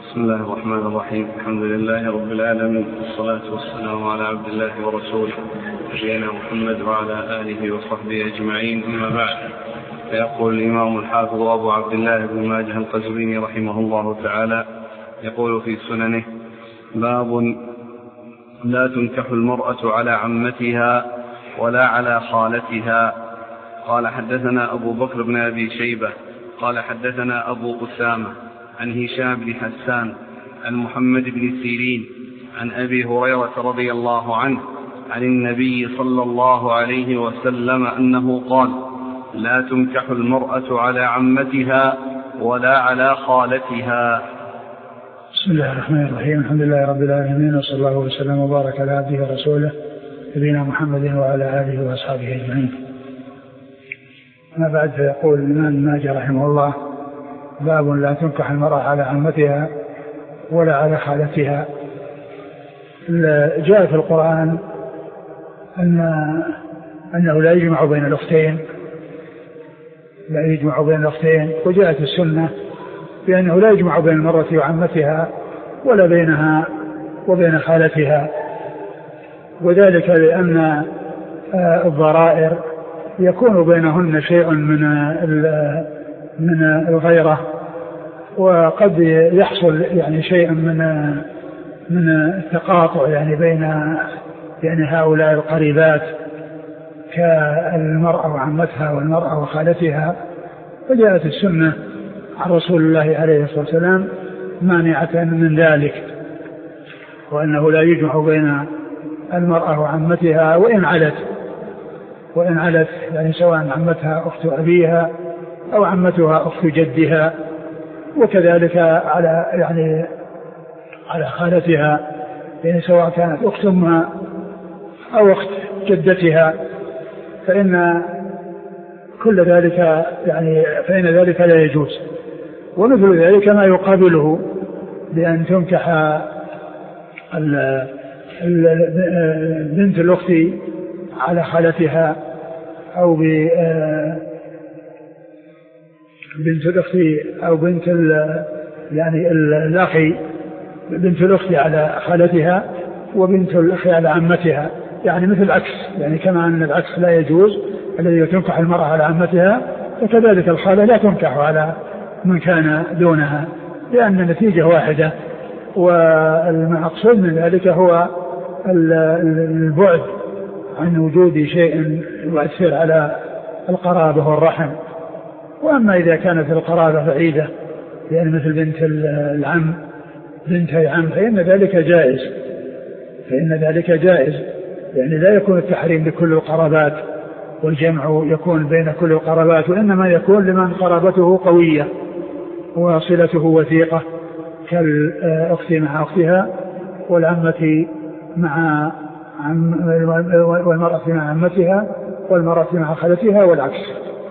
بسم الله الرحمن الرحيم. الحمد لله رب العالمين، والصلاة والسلام على عبد الله ورسوله نبينا محمد وعلى آله وصحبه أجمعين، أما بعد. فيقول الإمام الحافظ أبو عبد الله بن ماجه القزويني رحمه الله تعالى يقول في سننه: باب لا تنكح المرأة على عمتها ولا على خالتها. قال: حدثنا أبو بكر بن أبي شيبة قال: حدثنا أبو أسامة عن هشام بن حسان عن محمد بن سيرين عن أبي هريرة رضي الله عنه عن النبي صلى الله عليه وسلم أنه قال: لا تنكح المرأة على عمتها ولا على خالتها. بسم الله الرحمن الرحيم. الحمد لله رب العالمين، وصلى الله وسلم وبارك على عبده ورسوله نبينا محمد وعلى آله وأصحابه أجمعين. أما بعد، فيقول الإمام ماجه رحمه الله: باب لا تنكح المرأة على عمتها ولا على خالتها. جاء في القرآن أنه لا يجمع بين الأختين، وجاءت السنة بأنه لا يجمع بين المرأة وعمتها ولا بينها وبين خالتها، وذلك لأن الضرائر يكون بينهن شيء من الغيرة، وقد يحصل يعني شيء من التقاطع يعني بين هؤلاء القريبات كالمرأة وعمتها والمرأة وخالتها. فجاءت السنة عن رسول الله عليه الصلاة والسلام مانعة من ذلك، وأنه لا يجمع بين المرأة وعمتها وإن علت يعني سواء عمتها أخت أبيها أو عمتها أخت جدها، وكذلك على خالتها يعني سواء كانت أخت أمها أو أخت جدتها، فإن كل ذلك فإن ذلك لا يجوز. ومثل ذلك ما يقابله بأن تنكح بنت الأخت على خالتها، أو بنت الأخت أو بنت الأخي، بنت الأخت على خالتها وبنت الأخ على عمتها، يعني مثل العكس، يعني كما أن العكس لا يجوز الذي تنكح المرأة على عمتها، وكذلك الخالة لا تنكح على من كان دونها، لأن النتيجة واحدة. والمقصود من ذلك هو البعد عن وجود شيء يؤثر على القرابة والرحم. وأما إذا كانت القرابة بعيدة يعني مثل بنت العم بنتي عم فإن ذلك جائز، يعني لا يكون التحريم لكل القرابات والجمع يكون بين كل القرابات، وإنما يكون لمن قرابته قوية وصلته وثيقة، كالأخت مع أختها والعمة مع والمرأة مع عمتها والمرأة مع خالتها والعكس.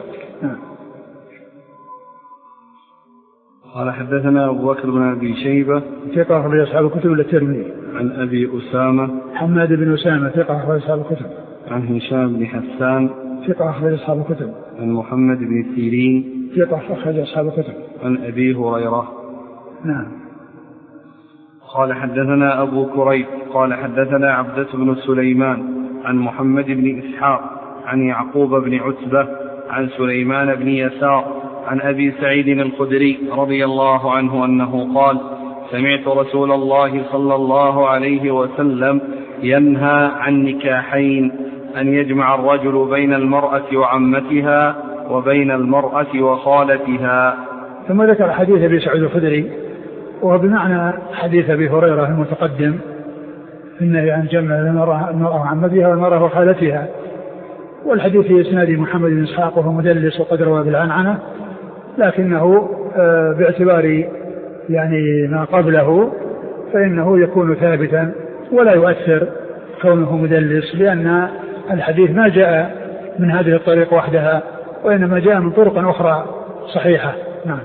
قال: حدثنا أبو بكر بن أبي شيبة ثقة أخرج أصحاب الكتب إلا الترمذي. عن أبي أسامة حماد بن أسامة ثقة أخرج أصحاب الكتب. عن هشام بن حسان ثقة أخرج أصحاب الكتب. عن محمد بن سيرين ثقة أخرج أصحاب الكتب. عن أبي هريرة. نعم. قال: حدثنا أبو كريب قال: حدثنا عبدة بن سليمان عن محمد بن إسحاق عن يعقوب بن عتبة عن سليمان بن يسار عن أبي سعيد الخدري رضي الله عنه أنه قال: سمعت رسول الله صلى الله عليه وسلم ينهى عن نكاحين: أن يجمع الرجل بين المرأة وعمتها وبين المرأة وخالتها. ثم ذكر حديث أبي سعيد الخدري، وهو بمعنى حديث أبي هريرة المتقدم، إنه عن جمع المرأة وعمتها والمرأة وخالتها. والحديث في إسناد محمد بن إسحاق وهو مدلس وقد روى بالعنعنة، لكنه باعتبار يعني ما قبله فإنه يكون ثابتا ولا يؤثر كونه مدلس، لأن الحديث ما جاء من هذه الطريق وحدها، وإنما جاء من طرق أخرى صحيحة. نعم.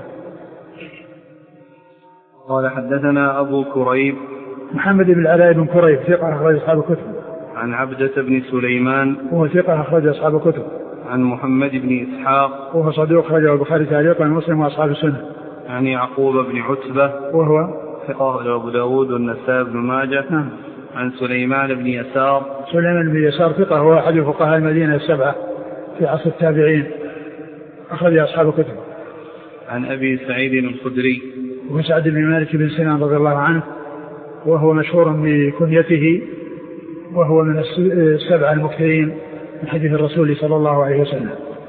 قال: حدثنا أبو كريب محمد بن العلاء بن كريب ثقة أخرج أصحاب الكتب. عن عبدة بن سليمان وهو ثقة أخرج أصحاب الكتب. عن محمد بن إسحاق وهو صدوق أخرجه البخاري تعليقا ومسلم وأصحاب السنة. عن يعقوب بن عتبة وهو ثقة أبو داود والنسائي بن ماجه. نعم. عن سليمان بن يسار. سليمان بن يسار ثقة، هو أحد فقهاء المدينة السبعة في عصر التابعين، أخرج أصحاب الكتب. عن أبي سعيد الخدري. وسعد بن مالك بن سنان رضي الله عنه، وهو مشهور بكنيته، وهو من السبعة المكثرين من حديث الرسول صلى الله عليه وسلم.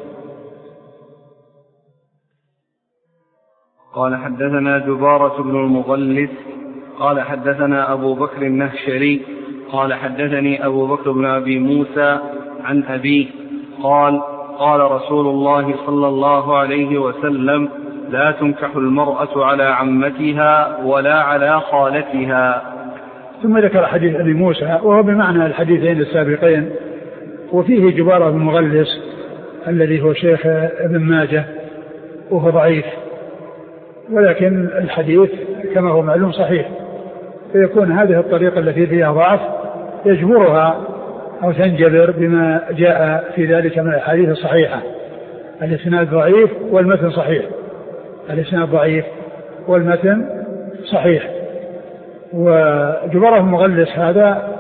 قال حدثنا جبارة بن المغلث قال حدثنا أبو بكر النهشري قال حدثني أبو بكر بن أبي موسى عن أبيه قال قال رسول الله صلى الله عليه وسلم لا تنكح المرأة على عمتها ولا على خالتها. ثم ذكر حديث أبي موسى وهو بمعنى الحديثين السابقين، وفيه جبارة بن المغلث الذي هو شيخ ابن ماجه وهو ضعيف، ولكن الحديث كما هو معلوم صحيح، فيكون هذه الطريقة التي فيها ضعف يجبرها أو تنجبر بما جاء في ذلك من الحديث الصحيحة. الإسناد ضعيف والمتن صحيح، الإسناد ضعيف والمتن صحيح. وجبارة المغلث هذا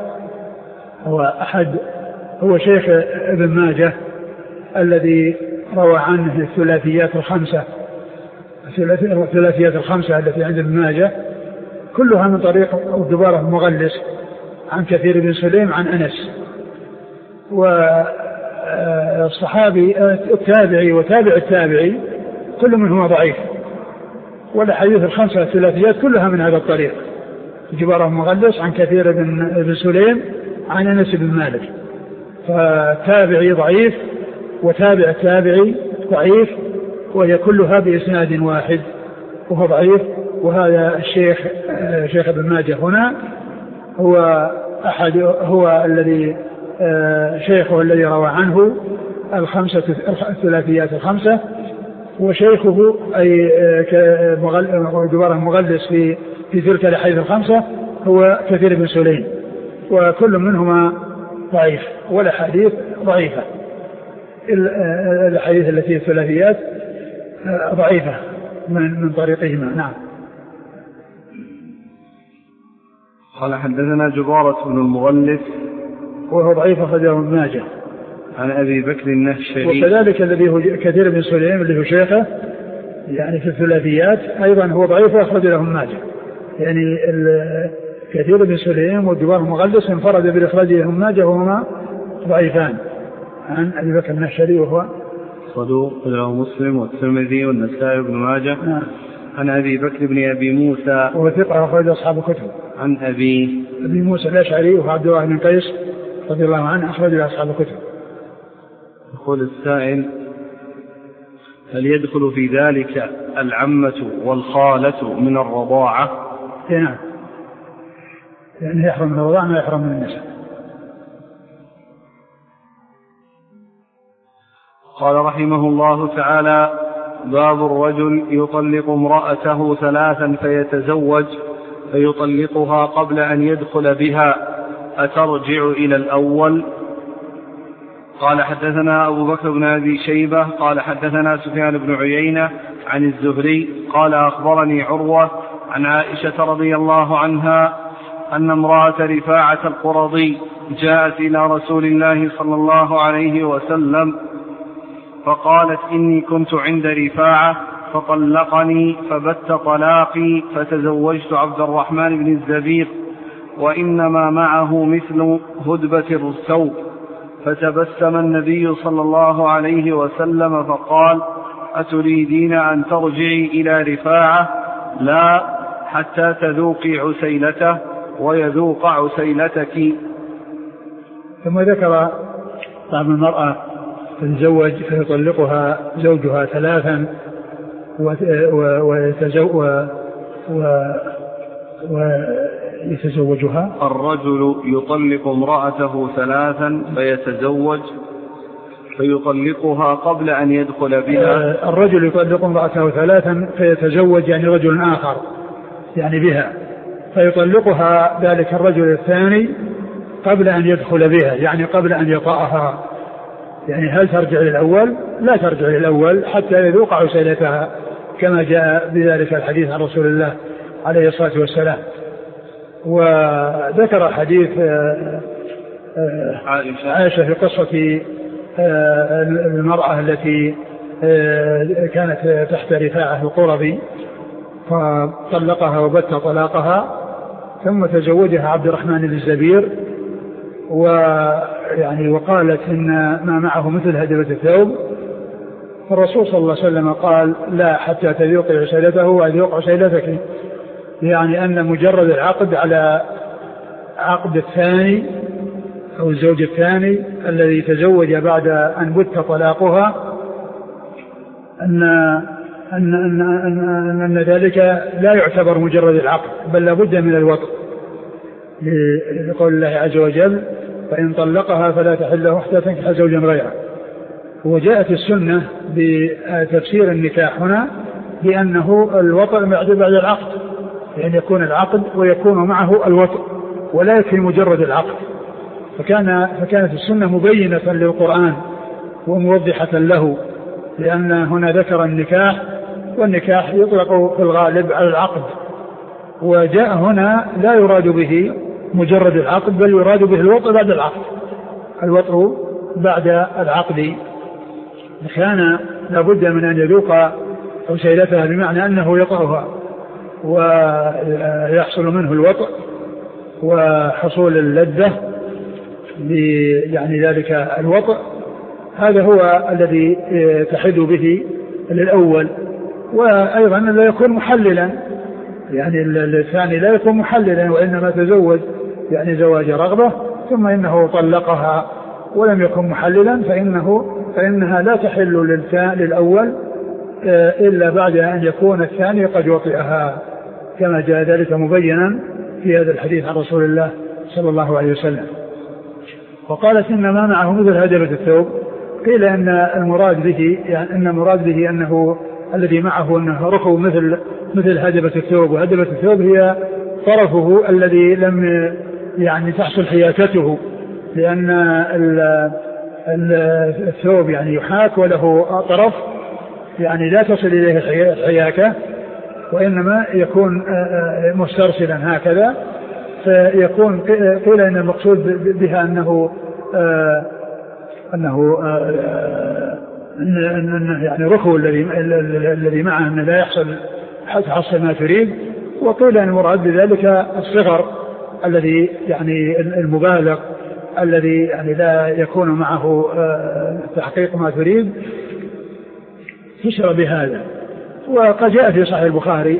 هو شيخ ابن ماجه الذي روى عنه الثلاثيات الخمسة التي عند ابن ماجه كلها من طريق جبارة المغلث عن كثير بن سليم عن أنس. والصحابي التابعي وتابع التابعي كل منهما ضعيف، والحديث الخمسة الثلاثيات كلها من هذا الطريق، جبارة المغلث عن كثير بن سليم عن أنس بن مالك. فتابعي ضعيف وتابع التابعي ضعيف، وهي كلها بإسناد واحد وهو ضعيف. وهذا الشيخ شيخ ابن ماجه هنا هو الذي شيخه الذي روى عنه الثلاثيات الخمسة، وشيخه أي جبارة المغلث في تلك الأحاديث الخمسة هو كثير بن سليم، وكل منهما ضعيف والأحاديث ضعيفة. الأحاديث التي الثلاثيات ضعيفة من طريقهما. نعم. قال حدثنا جبارة بن المغلث وهو ضعيف أخرجه ابن ماجه. عن أبي بكر النهشري. وكذلك الذي هو كثير بن سليم اللي هو شيخه يعني في الثلاثيات أيضا هو ضعيف وأخرج له ابن ماجه. يعني كثير بن سليم وجبارة المغلث انفرد بالإخراج ابن ماجه وهما ضعيفان. عن أبي بكر النهشري وهو صدوق له مسلم والترمذي والنسائي بن ماجه. عن أبي بكر بن أبي موسى وهو ثقة أخرج أصحاب الكتب. عن أبي موسى الأشعري وهو عبد الله بن قيس رضي الله عنه أخرج أصحاب الكتب. يقول السائل هل يدخل في ذلك العمة والخالة من الرضاعة؟ نعم، يعني يحرم من الرضاعة ما يحرم من النسب. قال رحمه الله تعالى باب الرجل يطلق امرأته ثلاثا فيتزوج فيطلقها قبل أن يدخل بها أترجع إلى الأول؟ قال حدثنا أبو بكر بن أبي شيبة قال حدثنا سفيان بن عيينة عن الزهري قال أخبرني عروة عن عائشة رضي الله عنها أن امرأة رفاعة القرظي جاءت إلى رسول الله صلى الله عليه وسلم فقالت إني كنت عند رفاعة فطلقني فبت طلاقي فتزوجت عبد الرحمن بن الزبير وإنما معه مثل هدبة الثوب. فتبسم النبي صلى الله عليه وسلم فقال أتريدين أن ترجعي إلى رفاعة؟ لا، حتى تذوقي عسيلته ويذوق عسيلتك. ثم ذكر طعم المرأة تتزوج فيطلقها زوجها ثلاثا ويتزوجها. الرجل يطلق امرأته ثلاثا فيتزوج فيطلقها قبل أن يدخل بها. الرجل يطلق امرأته ثلاثا فيتزوج يعني رجل آخر يعني بها، فيطلقها ذلك الرجل الثاني قبل أن يدخل بها يعني قبل أن يطأها. يعني هل ترجع للأول؟ لا ترجع للأول حتى يذوق عسيلتها كما جاء بذلك الحديث عن رسول الله عليه الصلاة والسلام. وذكر حديث عائشة في قصة المرأة التي كانت تحت رفاعة القرظي فطلقها وبت طلاقها ثم تزوجها عبد الرحمن بن الزبير، وقالت إن ما معه مثل هدبة الثوب، فالرسول صلى الله عليه وسلم قال لا حتى تذوقي عسيلته وأذوق عسيلتك، يعني أن مجرد العقد على عقد الثاني أو الزوج الثاني الذي تزوج بعد أن بت طلاقها أن ذلك لا يعتبر مجرد العقد بل لابد من الوطء، لقول الله عز وجل فإن طلقها فلا تحل له حتى تنكح زوجا غيره. وجاءت السنة بتفسير النكاح هنا بأنه الوطء بعد العقد، يعني يكون العقد ويكون معه الوطء ولا يكفي مجرد العقد. فكانت السنة مبينة للقرآن وموضحة له، لأن هنا ذكر النكاح، والنكاح يطلق في الغالب على العقد، وجاء هنا لا يراد به مجرد العقد بل يراد به الوطء بعد العقد، الوطء بعد العقد. كان لابد من أن يذوق عسيلتها بمعنى أنه يطأها ويحصل منه الوطء وحصول اللذة، يعني ذلك الوطء هذا هو الذي تحد به للأول. وأيضا لا يكون محللا، يعني الثاني لا يكون محللا وإنما تزوج يعني زواج رغبة ثم إنه طلقها ولم يكن محللا فإنها لا تحل للأول إلا بعد أن يكون الثاني قد وطئها، كما جاء ذلك مبينا في هذا الحديث عن رسول الله صلى الله عليه وسلم. وقالت إن ما معه مثل هدبة الثوب، قيل أن المراد به أنه الذي معه أنه ركب مثل هدبة الثوب، وهدبة الثوب هي طرفه الذي لم يعني تحصل حياكته، لأن الثوب يعني يحاك وله طرف يعني لا تصل إليه الحياكة، وإنما يكون مسترسلا هكذا، فيكون قيل إن المقصود بها أنه يعني ركوب الذي معه أنه لا يحصل ما تريد. وقيل أن المراد بذلك الصغر الذي يعني المبالغ الذي يعني لا يكون معه تحقيق ما تريد، فسر بهذا. وقد جاء في صحيح البخاري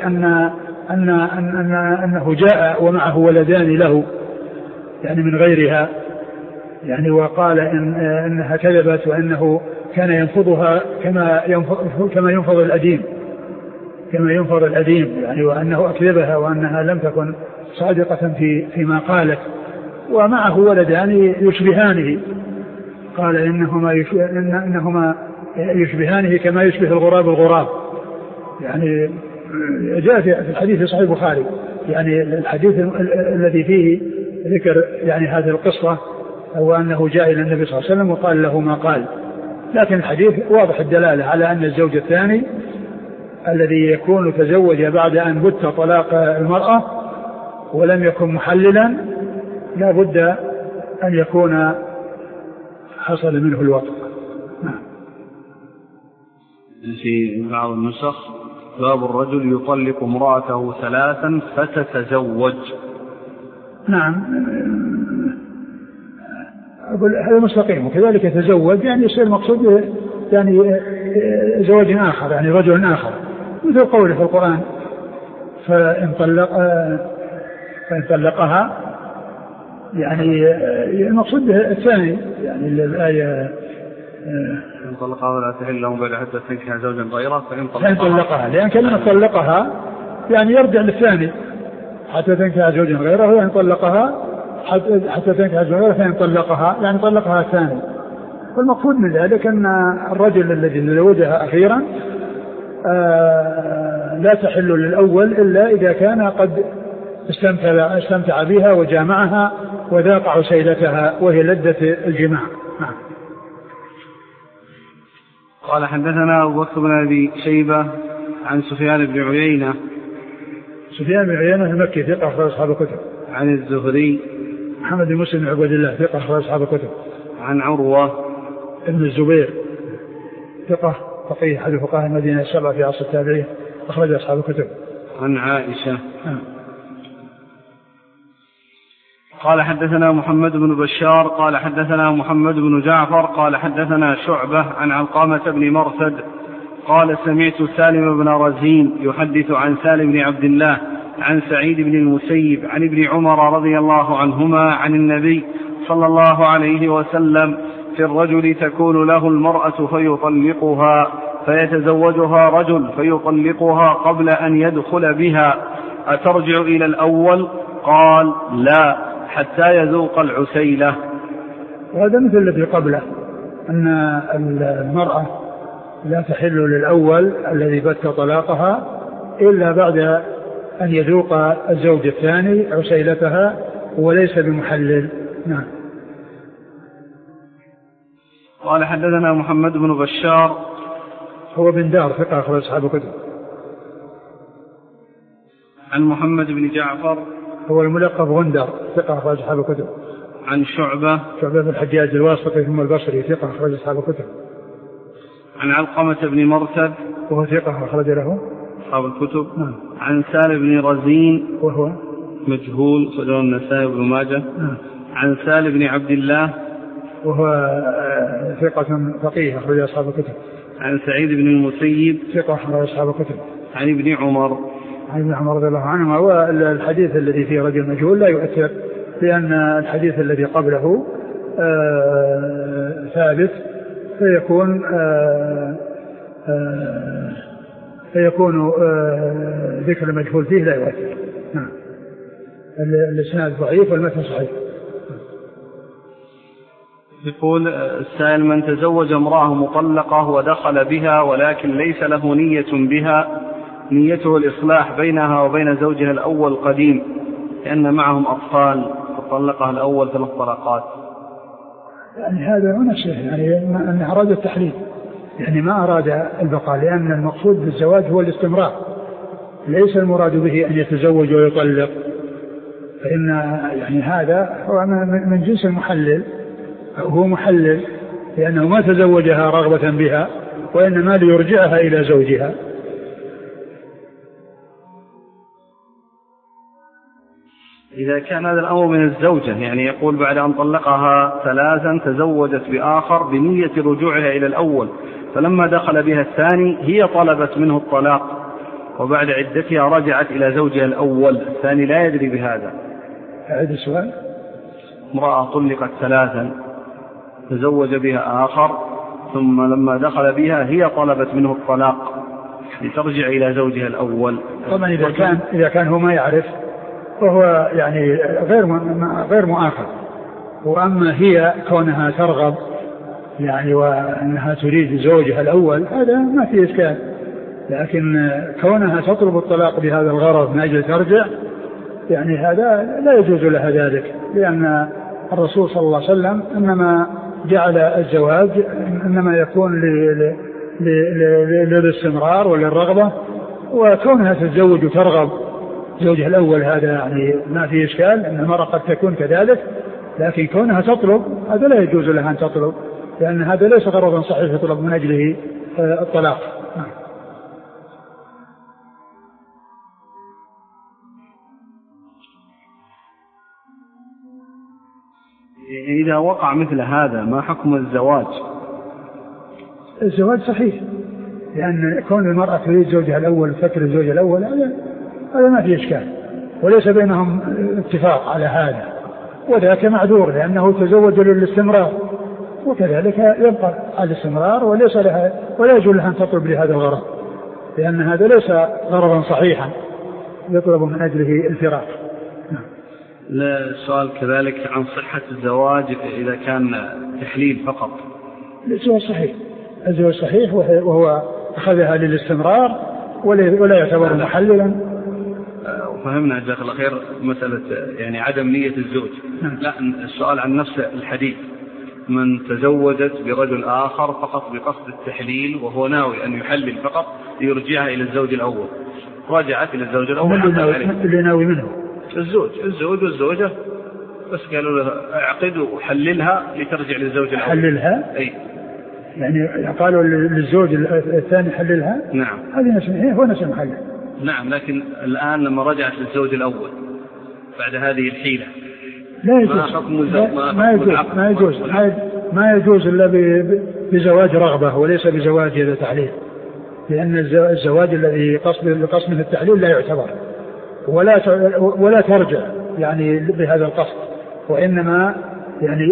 أنه جاء ومعه ولدان له يعني من غيرها، يعني وقال إنها كذبت وأنه كان ينفضها كما ينفض الأديم يعني، وأنه أكذبها وأنها لم تكن صادقة فيما قالت. ومعه ولدان يشبهانه، قال إنهما يشبهانه كما يشبه الغراب، يعني جاء في الحديث في صحيح البخاري، يعني الحديث الذي فيه ذكر يعني هذه القصة هو أنه جاء إلى النبي صلى الله عليه وسلم وقال له ما قال، لكن الحديث واضح الدلالة على أن الزوج الثاني الذي يكون تزوج بعد أن بت طلاق المرأة ولم يكن محللا لا بد أن يكون حصل منه الوطء. في بعض النسخ باب الرجل يطلق امرأته 3 فتتزوج. نعم، أقول هذا مستقيم، وكذلك يتزوج يعني يصير مقصود يعني زواج آخر، يعني رجل آخر، مثل قوله في القرآن فإن طلقها، يعني المقصود به الثاني، يعني الآية إن طلقها ولا تحل له بعد حتى تنكح زوجا غيره فإن طلقها، لأن كلمة طلقها يعني يرجع للثاني حتى تنكح زوجا غيره، وإن طلقها حتى تنكح زوجا غيره فإن طلقها يعني طلقها الثاني. والمقصود من ذلك أن الرجل الذي تزوجها أخيرا لا تحل للأول إلا إذا كان قد استمتع بها وجامعها وذاق عسيلتها وهي لذة الجماع. قال حدثنا أبو بكر بن أبي شيبة عن سفيان بن عيينة سفيان بن عيينة المكي ثقة أخرج أصحاب الكتب. عن الزهري محمد بن مسلم بن عبد الله ثقة أخرج أصحاب الكتب. عن عروة ابن الزبير ثقة فقيه أحد فقهاء المدينة السبعة في عصر التابعين أخرج أصحاب الكتب. عن عائشة قال حدثنا محمد بن بشار قال حدثنا محمد بن جعفر قال حدثنا شعبة عن علقمة بن مرثد قال سمعت سالم بن رزين يحدث عن سالم بن عبد الله عن سعيد بن المسيب عن ابن عمر رضي الله عنهما عن النبي صلى الله عليه وسلم في الرجل تكون له المرأة فيطلقها فيتزوجها رجل فيطلقها قبل أن يدخل بها أترجع إلى الأول؟ قال لا حتى يذوق العسيلة. وهذا مثل الذي قبله أن المرأة لا تحل للأول الذي بت طلاقها إلا بعد أن يذوق الزوج الثاني عسيلتها وليس بمحلل. نعم. قال حدثنا محمد بن بشار هو بن دار ثقة أخرج أصحاب الكتب. عن محمد بن جعفر هو الملقب غندر ثقة أخرج أصحاب الكتب. عن شعبة بن الحجاج الواسطي ثم البصري ثقة أخرج أصحاب الكتب. عن علقمة بن مرثد وهو ثقة أخرج له أصحاب الكتب. عن سالم بن رزين وهو مجهول أخرجه النسائي بن ماجه. عن سالم بن عبد الله وهو ثقة فقيه أخرج أصحاب الكتب. عن سعيد بن المسيب ثقة أخرج أصحاب الكتب. عن ابن عمر رضي الله عنهما. والحديث الذي فيه رجل مجهول لا يؤثر لأن الحديث الذي قبله ثابت فيكون ذكر المجهول فيه لا يؤثر. الإسناد ضعيف والمتن صحيح. يقول السائل من تزوج امرأة مطلقة ودخل بها ولكن ليس له نية بها نيته الإصلاح بينها وبين زوجها الأول قديم لأن معهم أطفال فطلقها الأول 3 طلقات. يعني هذا نفسه يعني أن أراد التحليل يعني ما أراد البقاء لأن المقصود بالزواج هو الاستمرار ليس المراد به أن يتزوج ويطلق فإن يعني هذا هو من جنس المحلل هو محلل لأنه ما تزوجها رغبة بها وإنما ليرجعها إلى زوجها. إذا كان هذا الأمر من الزوجة يعني يقول بعد أن طلقها 3 تزوجت بآخر بنية رجوعها إلى الأول فلما دخل بها الثاني هي طلبت منه الطلاق وبعد عدتها رجعت إلى زوجها الأول الثاني لا يدري بهذا. هذا السؤال. امرأة طلقت 3 تزوج بها آخر ثم لما دخل بها هي طلبت منه الطلاق لترجع إلى زوجها الأول. طبعا إذا كان هو ما يعرف وهو يعني غير مؤاخذ. وأما هي كونها ترغب يعني وأنها تريد زوجها الأول هذا ما فيه إشكال لكن كونها تطلب الطلاق بهذا الغرض من أجل ترجع يعني هذا لا يجوز لها ذلك لأن الرسول صلى الله عليه وسلم إنما جعل الزواج إنما يكون للاستمرار وللرغبة وكونها تتزوج وترغب زوجها الأول هذا يعني ما فيه إشكال أن المرأة قد تكون كذلك لكن كونها تطلب هذا لا يجوز لها أن تطلب لأن هذا ليس غرضا صحيح يطلب من أجله الطلاق. إذا وقع مثل هذا ما حكم الزواج؟ الزواج صحيح لأن كون المرأة تريد زوجها الأول وتفكر زوجها الأول هذا ما فيه إشكال وليس بينهم اتفاق على هذا وذاك معذور لأنه تزوج للاستمرار وكذلك يبقى على الاستمرار وليس لها ولا يجوز لها أن تطلب لهذا الغرض لأن هذا ليس غرضا صحيحا يطلب من أجله الفراق. السؤال كذلك عن صحة الزواج إذا كان تحليل فقط. الزواج صحيح وهو أخذها للاستمرار ولا يعتبر محللا. وفهمنا جزاك الله خير مسألة يعني عدم نية الزوج. لا السؤال عن نفس الحديث من تزوجت برجل آخر فقط بقصد التحليل وهو ناوي أن يحلل فقط ليرجعها إلى الزوج الأول رجعت إلى الزوج الأول. اللي ناوي منه الزوج والزوجة، بس قالوا له اعقد وحللها لترجع للزوج الأول. حللها؟ أي يعني قالوا للزوج الثاني حللها. نعم. هذه نسميه هو نسم حلل. نعم، لكن الآن لما رجعت للزوج الأول بعد هذه الحيلة لا يجوز. ما يجوز إلا بزواج رغبة وليس بزواج تحليل، لأن الزواج الذي قصد منه التحليل لا يعتبر ولا ترجع يعني بهذا القصد، وإنما يعني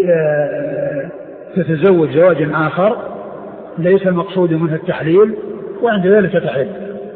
تتزوج زواج آخر ليس المقصود منه التحليل، وعند ذلك تحل.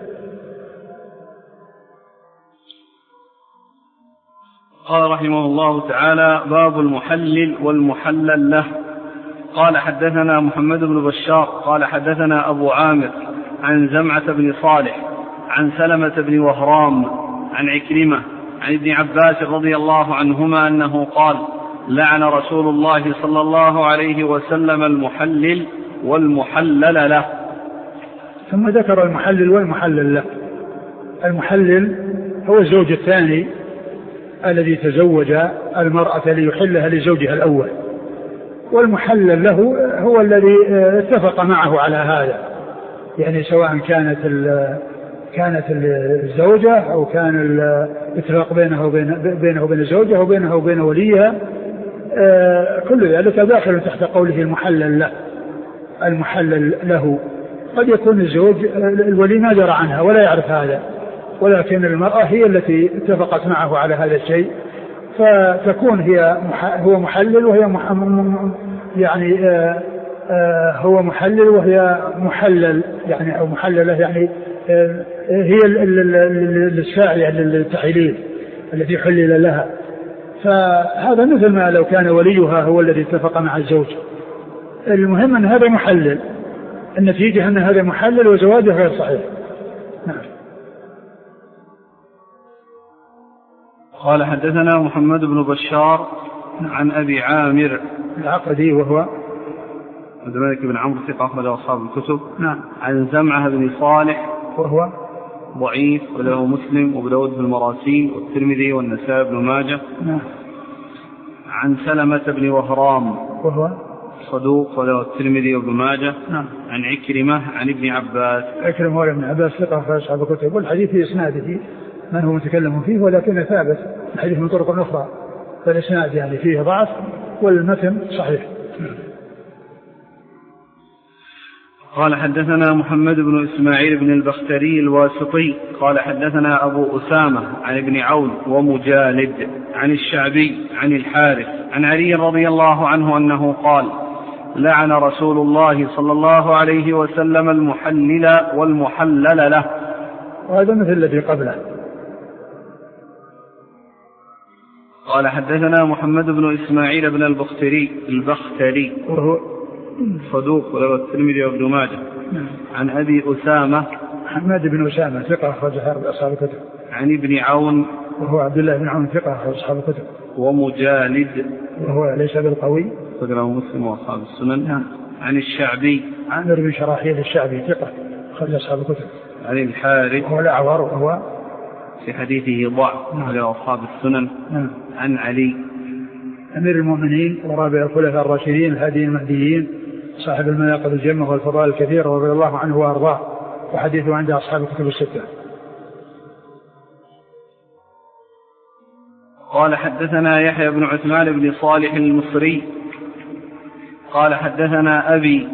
قال رحمه الله تعالى: باب المحلل والمحلل له. قال حدثنا محمد بن بشار قال حدثنا أبو عامر عن زمعة بن صالح عن سلمة بن وهرام عن عكرمة عن ابن عباس رضي الله عنهما أنه قال: لعن رسول الله صلى الله عليه وسلم المحلل والمحلل له. ثم ذكر المحلل والمحلل له. المحلل هو الزوج الثاني الذي تزوج المرأة ليحلها لزوجها الأول، والمحلل له هو الذي اتفق معه على هذا، يعني سواء كانت الزوجة أو كان الاتفاق بينه وبين الزوجة أو بينه وبين وليها، كل ذلك داخل تحت قوله المحلل له. المحلل له قد يكون الزوج الولي ما درى عنها ولا يعرف هذا، ولكن المرأة هي التي اتفقت معه على هذا الشيء، فتكون هو محلل وهي يعني هو محلل وهي محلل، يعني أو محللة، يعني هي الساعية للتحليل التي حلل لها. فهذا مثل ما لو كان وليها هو الذي اتفق مع الزوج. المهم أن هذا محلل، النتيجة أن هذا محلل وزواجه غير صحيح. نعم. قال حدثنا محمد بن بشار عن أبي عامر العقدي وهو عبد الملك بن عمرو ثقة أخرج أصحاب الكتب. نعم. عن زمعة بن صالح وهو ضعيف وله مسلم وأبو داود في المراسيل والترمذي والنسائي بن ماجه. نعم. عن سلمة بن وهرام وهو صدوق وله الترمذي وابن ماجه. نعم. عن عكرمة عن ابن عباس. عكرمة وابن عباس ثقة أخرج أصحاب الكتب، والحديث في إسناده من هو متكلم فيه، ولكن ثابت الحديث من طرق أخرى، فالإسناد يعني فيه ضعف والمتن صحيح. قال حدثنا محمد بن إسماعيل بن البختري الواسطي قال حدثنا أبو أسامة عن ابن عون ومجالد عن الشعبي عن الحارث عن علي رضي الله عنه أنه قال: لعن رسول الله صلى الله عليه وسلم المحلل والمحلل له. وهذا مثل الذي قبله. قال حدثنا محمد بن إسماعيل بن البختري وهو صدوق وله الترمذي وابن ماجه. عن أبي أسامة محمد بن أسامة ثقة أخرج أصحاب الكتب. عن ابن عون وهو عبد الله بن عون ثقة أخرج أصحاب الكتب. ومجالد وهو ليس بالقوي أخرجه مسلم وأصحاب السنن. نعم. عن الشعبي عامر بن شراحيل الشعبي ثقة أخرج أصحاب الكتب. عن الحارث وهو الأعور وهو في حديثه ضعف أخرجه أصحاب السنن. نعم. عن علي أمير المؤمنين ورابع الخلفاء الراشدين الهاديين المهديين صاحب المناقب الجمة والفضائل الكثيرة رضي الله عنه وأرضاه، وحديثه عند أصحاب الكتب الستة. قال حدثنا يحيى بن عثمان بن صالح المصري قال حدثنا أبي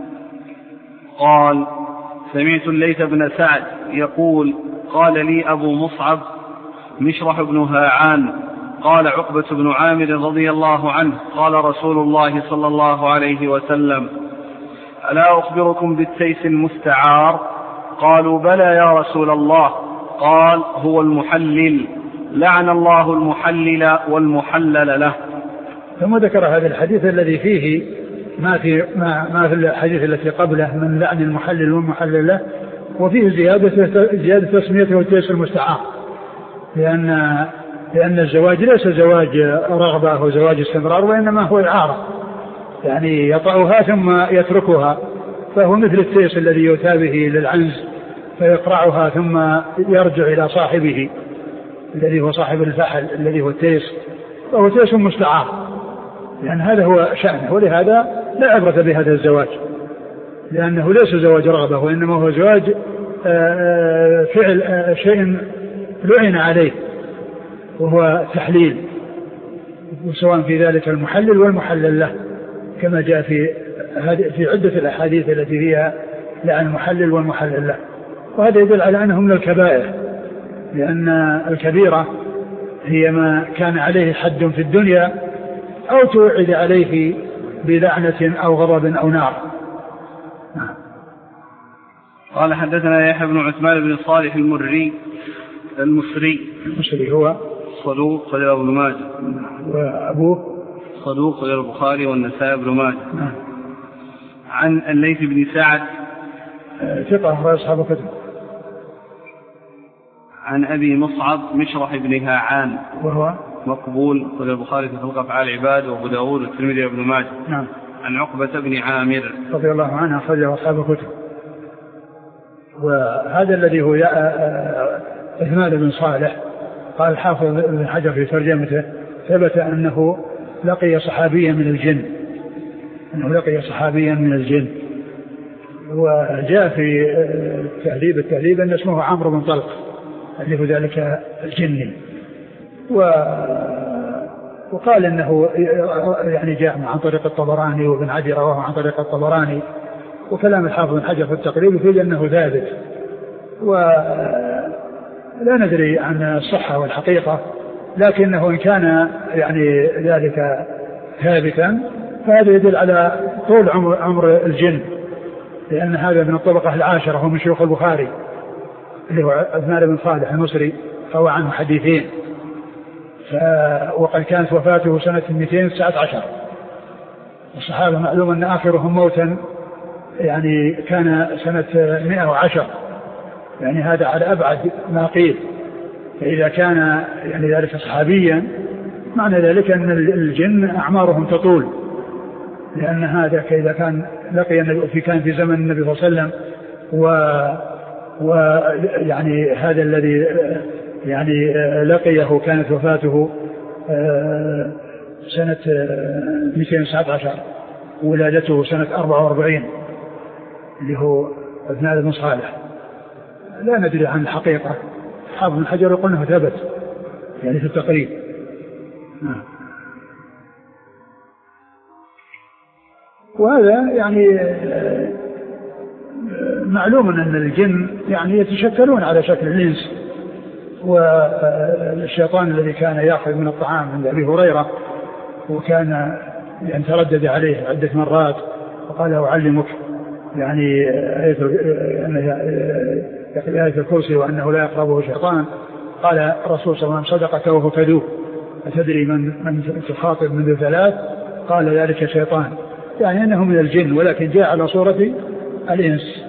قال: سمعت الليث بن سعد يقول: قال لي أبو مصعب مشرح بن هاعان قال عقبة بن عامر رضي الله عنه: قال رسول الله صلى الله عليه وسلم: ألا أخبركم بالتيس المستعار؟ قالوا: بلى يا رسول الله. قال: هو المحلل، لعن الله المحلل والمحلل له. ثم ذكر هذا الحديث الذي فيه ما في الحديث التي قبله من لعن المحلل والمحلل له، وفيه زيادة تسميته التيس المستعار، لأن الزواج ليس زواج رغبة أو زواج استمرار، وإنما هو إعارة، يعني يطأها ثم يتركها، فهو مثل التيس الذي يؤتى به للعنز فيقرعها ثم يرجع إلى صاحبه الذي هو صاحب الفحل الذي هو التيس، فهو تيس مستعار، لأن هذا هو شأنه. ولهذا لا عبرة بهذا الزواج، لأنه ليس زواج رغبة، وإنما هو زواج فعل شيء لعن عليه وهو تحليل، وسواء في ذلك المحلل والمحلل له، كما جاء في عدة الأحاديث التي فيها لعن المحلل والمحلل له. وهذا يدل على أنه من الكبائر، لأن الكبيرة هي ما كان عليه حد في الدنيا أو توعد عليه بلعنة أو غضب أو نار. قال حدثنا يحيى بن عثمان بن صالح المصري هو صدوق خرج ابن ماجه، وأبوه صدوق خرج البخاري والنسائي بن ماجه. عن الليث بن سعد ثقة أخرج أصحاب الكتب. عن أبي مصعب مشرح بن هاعان وهو مقبول خرج البخاري في خلق أفعال العباد وأبو داود والترمذي وابن ماجه. نعم. عن عقبة بن عامر رضي الله عنه أخرجه أصحاب الكتب. وهذا الذي هو عثمان بن صالح قال الحافظ ابن حجر في ترجمته ثبت أنه لقي صحابيا من الجن، وجاء في التهذيب أن اسمه عمرو بن طلق ألف ذلك الجني، وقال أنه يعني جاء عن طريق الطبراني، وابن عدي رواه عن طريق الطبراني، وكلام الحافظ بن حجر في التقريب يقول أنه ثابت، ولا ندري عن الصحة والحقيقة، لكنه إن كان يعني ذلك ثابتا فهذا يدل على طول عمر الجن، لأن هذا من الطبقة العاشرة، هو من شيوخ البخاري اللي هو عثمان بن صالح المصري، فهو عنه حديثين، وقد كانت وفاته سنة 219. الصحابة معلوم أن آخرهم موتا يعني كان سنة 110، يعني هذا على أبعد ما قيل. فإذا كان يعني ذلك صحابيا معنى ذلك أن الجن أعمارهم تطول، لأن هذا إذا كان كان في زمن النبي صلى الله عليه وسلم، ويعني هذا الذي يعني لقيه كانت وفاته سنة 219 وولادته سنة 44 اللي هو عثمان بن صالح. لا ندري عن الحقيقة، حافظ بن حجر يقول انه ثبت يعني في التقريب. وهذا يعني معلوم أن الجن يعني يتشكلون على شكل الإنس، والشيطان الذي كان يأخذ من الطعام عند أبي هريرة وكان يعني تردد عليه عدة مرات وقال له أعلمك يعني آية الكرسي وأنه لا يقربه شيطان، قال الرسول صلى الله عليه وسلم صدقك وهو كذوب، أتدري من تخاطب منذ 3؟ قال ذلك شيطان، يعني أنه من الجن ولكن جاء على صورة الإنس.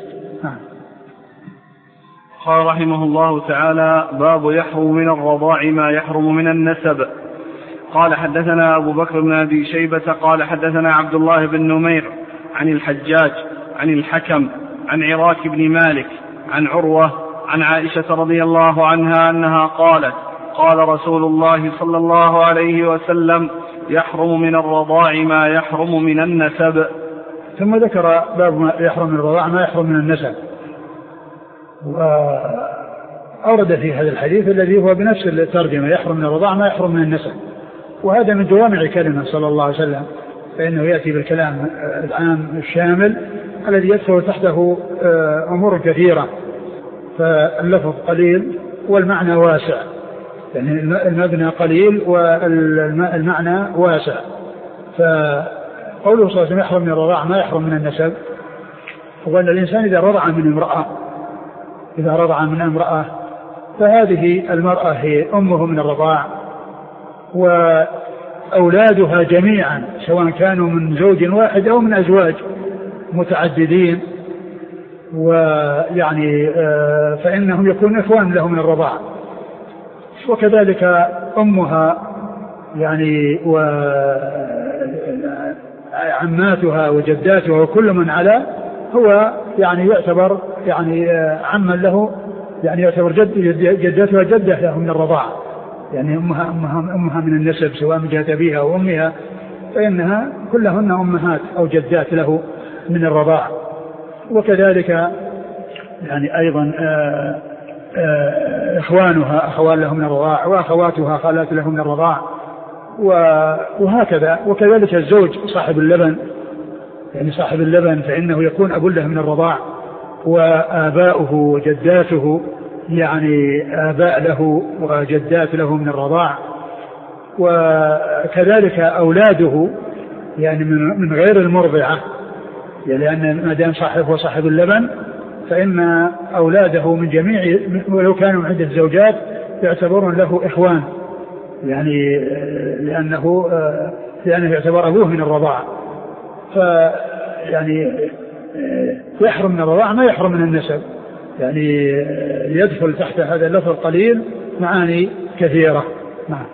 قال رحمه الله تعالى: باب يحرم من الرضاع ما يحرم من النسب. قال حدثنا أبو بكر بن أبي شيبة قال حدثنا عبد الله بن نمير عن الحجاج عن الحكم عن عراك بن مالك عن عروة عن عائشة رضي الله عنها أنها قالت: قال رسول الله صلى الله عليه وسلم: يحرم من الرضاع ما يحرم من النسب. ثم ذكر باب ما يحرم من الرضاع ما يحرم من النسب، وأورد في هذا الحديث الذي هو بنفس الترجمة: يحرم من الرضاع ما يحرم من النسب، وهذا من جوامع كلمة صلى الله عليه وسلم، فإنه يأتي بالكلام العام الشامل الذي يدخل تحته أمور كثيرة، فاللفظ قليل والمعنى واسع، يعني المبنى قليل والمعنى واسع. فقوله صلى الله عليه وسلم: يحرم من الرضاع ما يحرم من النسب، هو أن الإنسان إذا رضع من امرأة فهذه المرأة هي أمه من الرضاع، وأولادها جميعا سواء كانوا من زوج واحد أو من أزواج متعددين، ويعني فإنهم يكون إخوان له من الرضاع، وكذلك أمها يعني وعماتها وجداتها وكل من على هو يعني يعتبر يعني عما له، يعني يعتبر جدتها جدة له من الرضاعة، يعني أمها من النسب سواء من جهة أبيها أو أمها، فإنها كلهن أمهات أو جدات له من الرضاعة. وكذلك يعني أيضا إخوانها أخوان له من الرضاع، وأخواتها خالات له من الرضاع، وهكذا. وكذلك الزوج صاحب اللبن، يعني صاحب اللبن فإنه يكون أب له من الرضاع، وآباؤه وجداته يعني آباء له وجدات له من الرضاع. وكذلك أولاده يعني من غير المرضعة، يعني لأن ما دام هو صاحب اللبن فإن أولاده من جميع ولو كانوا من عدة زوجات يعتبرون له إخوان، يعني لأنه يعتبر أبوه من الرضاعة، فيعني يحرم من الرضاعة ما يحرم من النسب، يعني يدخل تحت هذا اللفظ القليل معاني كثيرة. نعم.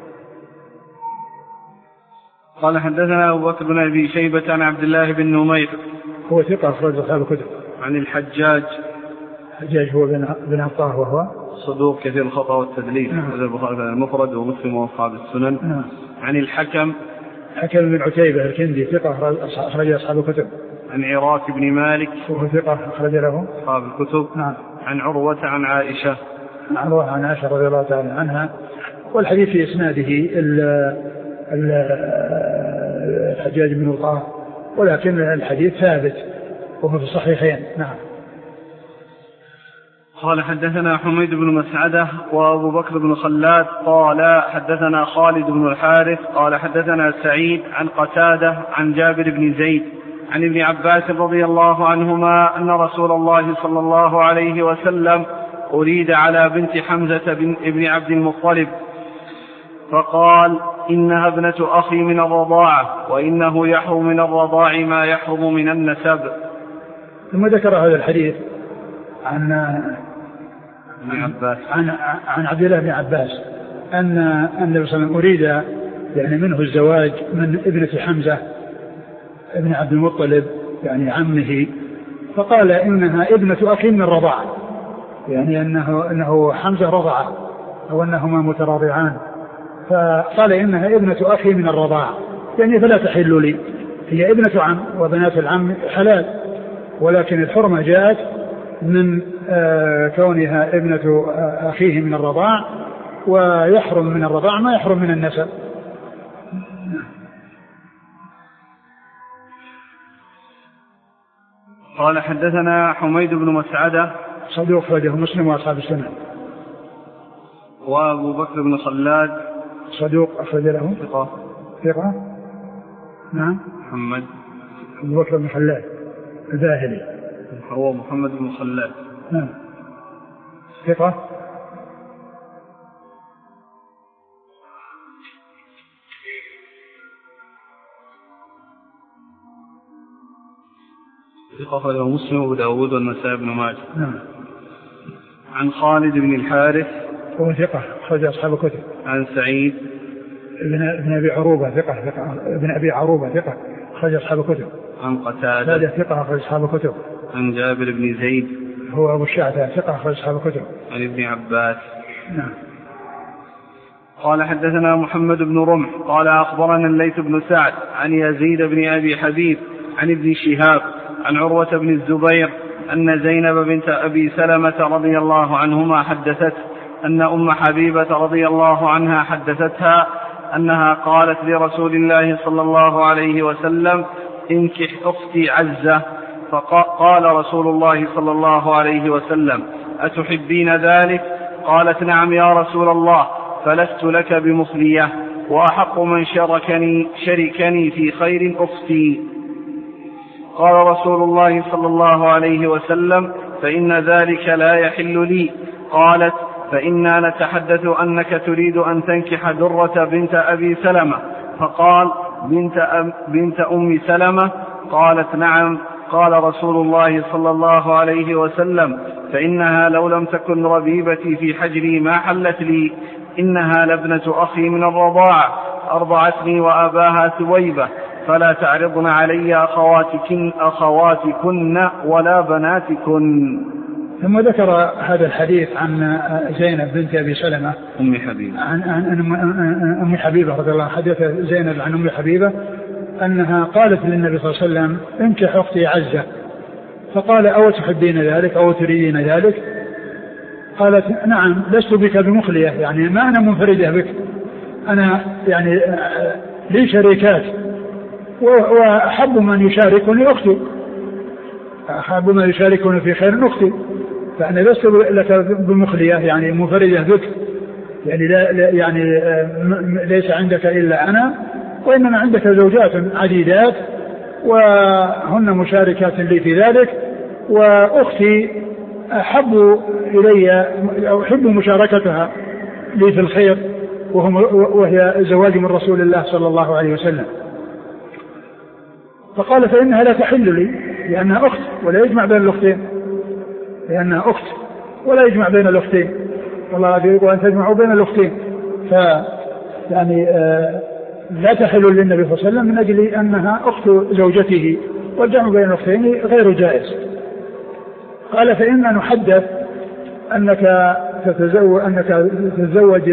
قال حدثنا أبو بكر بن أبي شيبة عن عبد الله بن نمير هو ثقة أخرج أصحاب الكتب. عن الحجاج هو بن عطاه وهو صدوق كثير الخطأ والتدليس، هذا البخاري المفرد ومسلم وأصحاب السنن. عن الحكم بن عتيبة الكندي ثقة أخرج أصحاب الكتب. عن عراك بن مالك وهو ثقة أخرج له أصحاب الكتب. عن عروة عن عائشة رضي الله تعالى عنها. والحديث في إسناده الحجاج بن وقاص، ولكن الحديث ثابت وهو في الصحيحين. نعم. قال حدثنا حميد بن مسعدة وأبو بكر بن خلاد قال حدثنا خالد بن الحارث قال حدثنا سعيد عن قتادة عن جابر بن زيد عن ابن عباس رضي الله عنهما أن رسول الله صلى الله عليه وسلم أريد على بنت حمزة بن عبد المطلب فقال إنها ابنة أخي من الرضاعة وإنه يحرم من الرضاع ما يحرم من النسب. ثم ذكر هذا الحديث عن عبد الله بن عباس أن النبي صلى الله عليه وسلم أريد يعني منه الزواج من ابنة حمزة ابن عبد المطلب يعني عمه، فقال إنها ابنة أخي من الرضاعة، يعني أنه حمزة رضعه أو أنهما متراضعان، فقال إنها ابنة أخي من الرضاعة، يعني فلا تحل لي، هي ابنة عم وبنات العم حلال، ولكن الحرمة جاءت من كونها ابنة أخيه من الرضاع، ويحرم من الرضاع ما يحرم من النسب. قال حدثنا حميد بن مسعدة صدوق أخرجه مسلم وأصحاب السنن. وأبو بكر بن خلاد صدوق أخرج له ثقة. نعم. محمد أبو بكر بن خلاد الباهلي هو محمد بن خلاد. نعم. ثقة. ثقة مسلم وأبو داود والنسائي بن ماجه. نعم. عن خالد بن الحارث هو ثقة أخرج أصحاب الكتب. عن سعيد ابن أبي عروبة ثقة ابن أبي عروبة ثقة أخرج أصحاب الكتب. عن قتادة هذا ثقة أخرج أصحاب الكتب. عن جابر بن زيد هو أبو الشعثة ثقة أخرج أصحاب الكتب. عن ابن عباس. نعم. قال حدثنا محمد بن رمح قال أخبرنا الليث بن سعد عن يزيد بن أبي حبيب عن ابن شهاب عن عروة بن الزبير أن زينب بنت أبي سلمة رضي الله عنهما حدثت أن أم حبيبة رضي الله عنها حدثتها أنها قالت لرسول الله صلى الله عليه وسلم انكح أختي عزة، فقال رسول الله صلى الله عليه وسلم أتحبين ذلك؟ قالت نعم يا رسول الله، فلست لك بمصلية، وأحق من شركني في خير أختي. قال رسول الله صلى الله عليه وسلم فإن ذلك لا يحل لي. قالت فإنا نتحدث أنك تريد أن تنكح درة بنت أبي سلمة، فقال بنت أم سلمة؟ قالت نعم. قال رسول الله صلى الله عليه وسلم فإنها لو لم تكن ربيبتي في حجري ما حلت لي، إنها لابنة أخي من الرضاعة، أرضعتني وأباها ثويبة، فلا تعرضن علي أخواتكن ولا بناتكن. ثم ذكر هذا الحديث عن زينب بنت أبي سلمة أم حبيبة عن أم حبيبة رضي الله عنها. حدث زينب عن أم حبيبة أنها قالت للنبي صلى الله عليه وسلم انكح أختي عزة، فقال أو تحبين ذلك أو تريدين ذلك؟ قالت نعم لست بك بمخلية، يعني ما أنا منفردة بك، أنا يعني لي شريكات وأحب من يشاركني أختي، أحب من يشاركني في خير أختي، فأنا لست لك بمخلية يعني منفردة بك، يعني لا يعني ليس عندك إلا أنا، وإنما عندك زوجات عديدات وهن مشاركات لي في ذلك، وأختي أحب إلي أو أحب مشاركتها لي في الخير وهي زواج من رسول الله صلى الله عليه وسلم. فقال فإنها لا تحل لي لأنها أخت ولا يجمع بين الأختين، لأنها أخت ولا يجمع بين الأختين، والله يريد أن تجمعوا بين الأختين، يعني لا تحل للنبي صلى الله عليه وسلم من أجل أنها أخت زوجته، والجمع بين الأختين غير جائز. قال فإن نحدث أنك تتزوج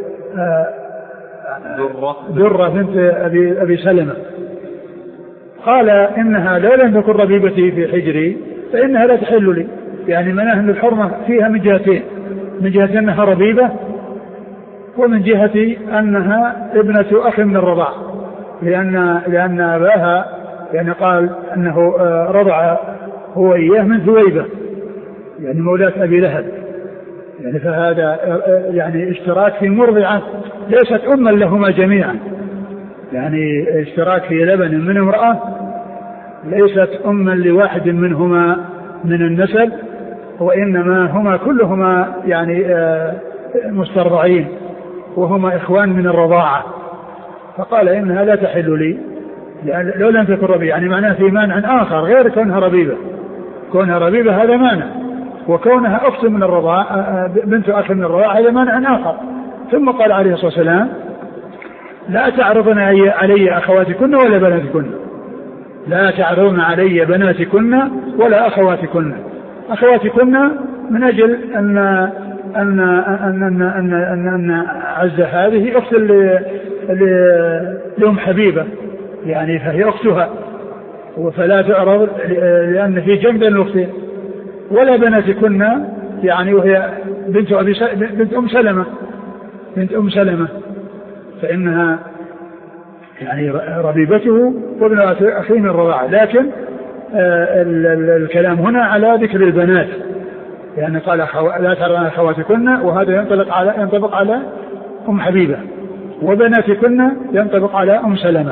درة بنت أبي سلمة. قال إنها لو لم تكن ربيبتي في حجري فإنها لا تحل لي، يعني مناهن الحرمة فيها من جهتين، من جهة أنها ربيبة ومن جهة أنها ابنة أخ من الرضاع، لأن أباها يعني قال أنه رضع هو إياه من ثويبة يعني مولاة أبي لهب، يعني فهذا يعني اشتراك في مرضعة ليست أما لهما جميعا، يعني اشتراك في لبن من امرأة ليست أما لواحد منهما من النسب، وإنما هما كلهما يعني مسترضعين وهما إخوان من الرضاعة. فقال إنها لا تحل لي لو لم تكن ربيبة، يعني معناه في مانع آخر غير كونها ربيبة، كونها ربيبة هذا مانع، وكونها أخت من الرضاعة بنت أخ من الرضاعة هذا مانع آخر. ثم قال عليه الصلاة والسلام لا تعرضن علي أخواتكن ولا بناتكن، لا تعرضن علي بناتكن ولا أخواتكن. أخواتكن من أجل أن عزة هذه أخت لأم حبيبة، يعني فهي أختها فلا تعرض لأن في جنب الأختين. ولا بناتكن يعني وهي بنت أم سلمة فإنها يعني ربيبته وابن أخيه من الرضاعة، لكن الكلام هنا على ذكر البنات، يعني قال لا تعرضن أخواتكن، وهذا ينطبق على أم حبيبة، وبناتكن ينطبق على أم سلمة.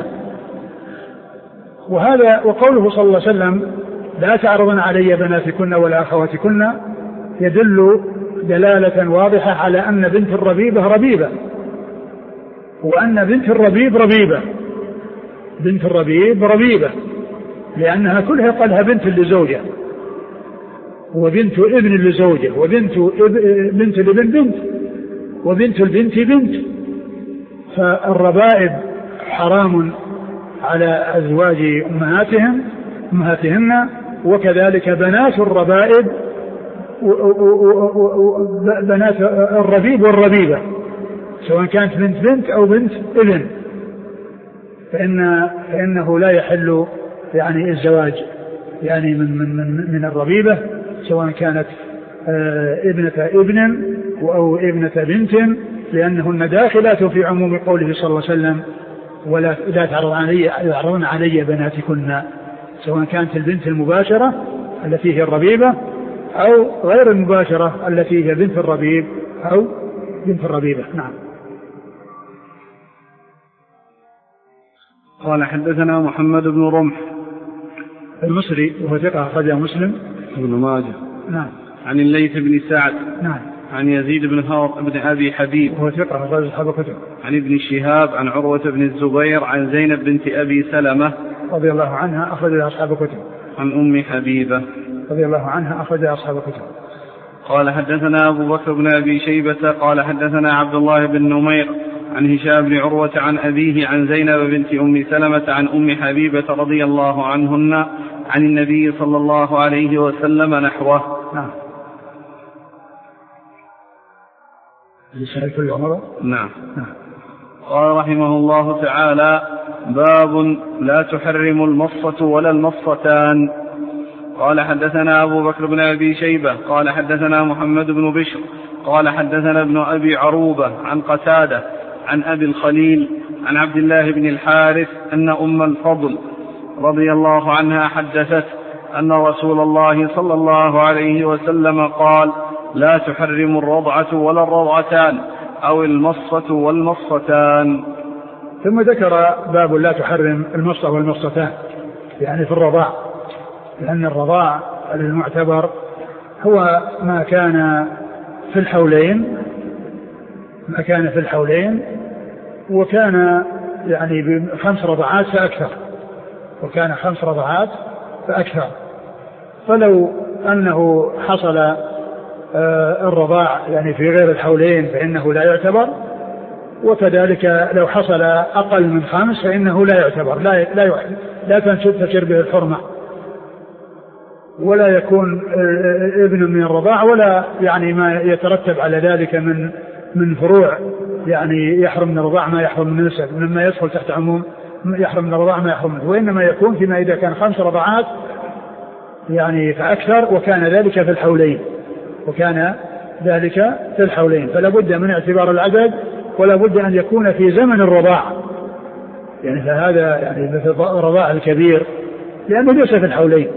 وهذا وقوله صلى الله عليه وسلم لا تعرضن علي بناتكن ولا أخواتكن يدل دلالة واضحة على أن بنت الربيبة ربيبة، وأن بنت الربيب ربيبة، بنت الربيب ربيبة لأنها كلها قالها بنت لزوجة وبنت ابن لزوجة وبنت بنت لابن بنت وبنت البنت بنت. فالربائب حرام على أزواج أمهاتهن، وكذلك بنات الربائب بنات الربيب والربيبة سواء كانت بنت أو بنت ابن، فإنه لا يحل يعني الزواج يعني من الربيبة سواء كانت ابنة ابن أو ابنة بنت، لأنهن داخلات في عموم قوله صلى الله عليه وسلم ولا تعرضن علي بناتكن، سواء كانت البنت المباشرة التي هي الربيبة أو غير المباشرة التي هي بنت الربيب أو بنت الربيبة. نعم. قال حدثنا محمد بن رمح المصري وهو ثقة أخرجه مسلم ابن ماجه. نعم. عن الليث بن سعد. نعم. عن يزيد بن هار بن أبي حبيب وهو ثقة أخرجه أصحاب الكتب. عن ابن شهاب عن عروة بن الزبير عن زينب بنت أبي سلمة رضي الله عنها أخرجه أصحاب الكتب. عن أم حبيبة رضي الله عنها أخرجه أصحاب الكتب. قال حدثنا أبو بكر بن أبي شيبة قال حدثنا عبد الله بن نمير عن هشام بن عروة عن أبيه عن زينب بنت أم سلمة عن أم حبيبة رضي الله عنهن عن النبي صلى الله عليه وسلم نحوه. نعم. كل عمره. نعم. قال رحمه الله تعالى: باب لا تحرم المصة ولا المصتان. قال حدثنا أبو بكر بن أبي شيبة قال حدثنا محمد بن بشر قال حدثنا ابن أبي عروبة عن قتادة عن أبي الخليل عن عبد الله بن الحارث أن أم الفضل رضي الله عنها حدثت أن رسول الله صلى الله عليه وسلم قال: لا تحرم الرضعة ولا الرضعتان أو المصة والمصتان. ثم ذكر باب لا تحرم المصة والمصتان، يعني في الرضاع، لأن الرضاع المعتبر هو ما كان في الحولين، وكان يعني ب5 رضعات فأكثر، فلو أنه حصل الرضاع يعني في غير الحولين فإنه لا يعتبر، وكذلك لو حصل أقل من 5 فإنه لا يعتبر، لا تنتشر به الحرمة، ولا يكون ابن من الرضاع، ولا يعني ما يترتب على ذلك من فروع، يعني يحرم من الرضاع ما يحرم من النسب، مما يدخل تحت عموم يحرم من الرضاع ما يحرم منه، وإنما يكون فيما إذا كان 5 رضعات يعني فأكثر، وكان ذلك في الحولين، فلا بد من اعتبار العدد، ولا بد أن يكون في زمن الرضاع، يعني فهذا يعني في الرضاع الكبير، لأنه ليس في الحولين،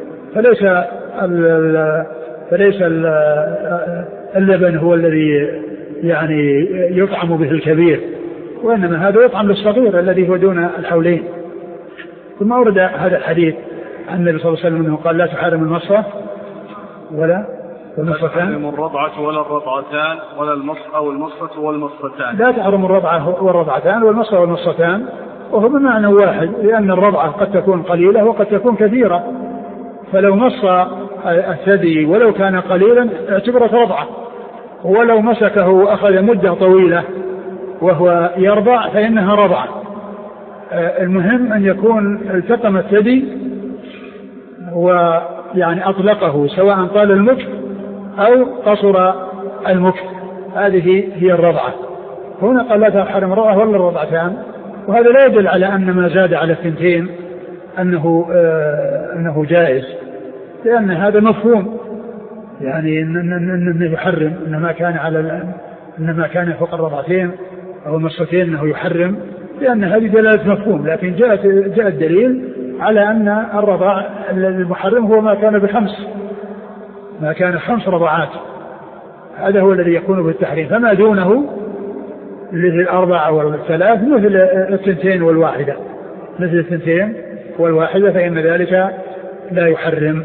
فليس اللبن هو الذي يعني يطعم به الكبير، وإنما هذا يطعم للصغير الذي هو دون الحولين. ثم أورد هذا الحديث عن النبي صلى الله عليه وسلم أنه قال: لا تحرم المصة ولا تحرم الرضعة ولا الرضعتان ولا المصة أو المصة والمصتان. لا تحرم الرضعة والرضعتان والمصة والمصتان، وهو بمعنى واحد، لأن الرضعة قد تكون قليلة وقد تكون كثيرة، فلو مص الثدي ولو كان قليلا اعتبرت رضعة، ولو مسكه أخذ مدة طويلة وهو يرضع فإنها رضعة. المهم أن يكون التقم الثدي ويعني أطلقه، سواء طال المكث أو قصر المكث، هذه هي الرضعة. هنا قال: لا تحرم الرضعة ولا الرضعتان، وهذا لا يدل على أن ما زاد على 2 أنه جائز، لأن هذا مفهوم، يعني أنه يحرم، إنما كان فوق الرضعتين أو المصتين أنه يحرم، لأن هذه دلالة مفهوم، لكن جاء الدليل على أن الرضاع المحرم هو ما كان ما كان 5 رضعات، هذا هو الذي يكون بالتحريم، فما دونه مثل 4 والثلاث مثل 2 والواحدة، فإن ذلك لا يحرم.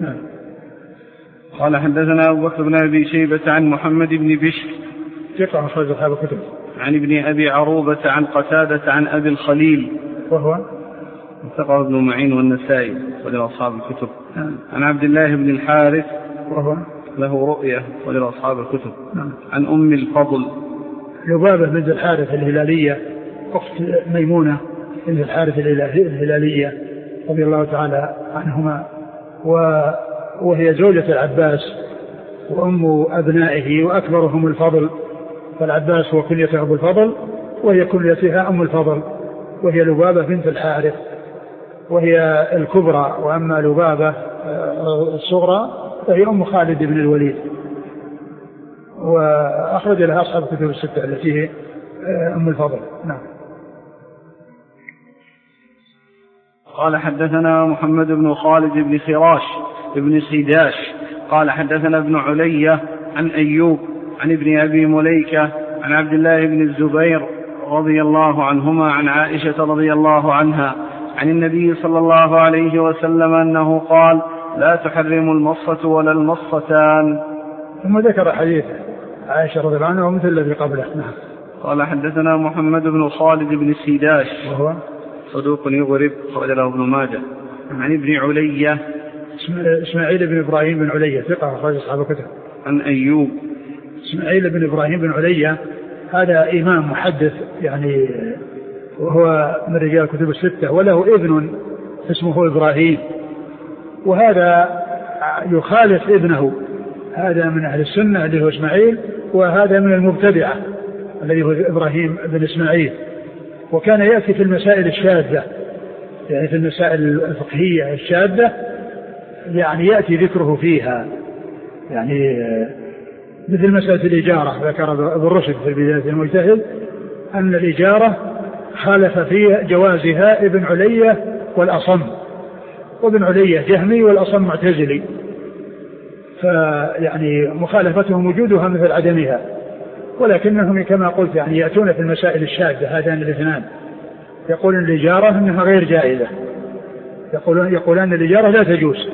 قال حدثنا أبو بكر بن أبي شيبة عن محمد بن بشر ثقة أخرج أصحاب الكتب، عن ابن أبي عروبة عن قتادة عن أبي الخليل وهو ثقة ابن معين والنسائي ولأصحاب الكتب، عن عبد الله بن الحارث وهو له رؤية ولأصحاب الكتب، عن أم الفضل لبابة بنت الحارث الهلالية أخت ميمونة بنت الحارث الهلالية رضي الله تعالى عنهما، وهي زوجة العباس وأم أبنائه، وأكبرهم الفضل، فالعباس هو كنيته أبو الفضل، وهي كنيتها أم الفضل، وهي لبابة بنت الحارث، وهي الكبرى، وأما لبابة الصغرى فهي أم خالد بن الوليد، وأخرج لها أصحاب الكتب 6 التي هي أم الفضل. نعم. قال حدثنا محمد بن خالد بن خراش بن سيداش قال حدثنا ابن علية عن أيوب عن ابن أبي مليكة عن عبد الله بن الزبير رضي الله عنهما عن عائشة رضي الله عنها عن النبي صلى الله عليه وسلم أنه قال: لا تحرم المصة ولا المصتان. ثم ذكر حديث عائشة رضي الله عنها ومثل الذي قبله. نعم. قال حدثنا محمد بن خالد بن سيداش وهو صدوق يغرب أخرج له ابن ماجه، عن ابن علية إسماعيل بن إبراهيم بن علية ثقة أخرج أصحاب الكتب، عن أيوب إسماعيل بن إبراهيم بن علية هذا إمام محدث يعني وهو من رجال الكتب الستة، وله ابن اسمه إبراهيم، وهذا يخالف ابنه، هذا من أهل السنة اللي هو إسماعيل، وهذا من المبتدعة الذي هو إبراهيم بن إسماعيل. وكان يأتي في المسائل الشاذة، يعني في المسائل الفقهية الشاذة يعني يأتي ذكره فيها، يعني مثل مسألة الإجارة ذكر ابن رشد في بداية المجتهد أن الإجارة خالف فيها جوازها ابن علية والأصم، وابن علية جهمي والأصم معتزلي، فيعني مخالفتهم وجودها مثل عدمها، ولكنهم كما قلت يعني يأتون في المسائل الشاذة هذان الاثنان، يقولون الإجارة أنها غير جائزة، يقولون الإجارة لا تجوز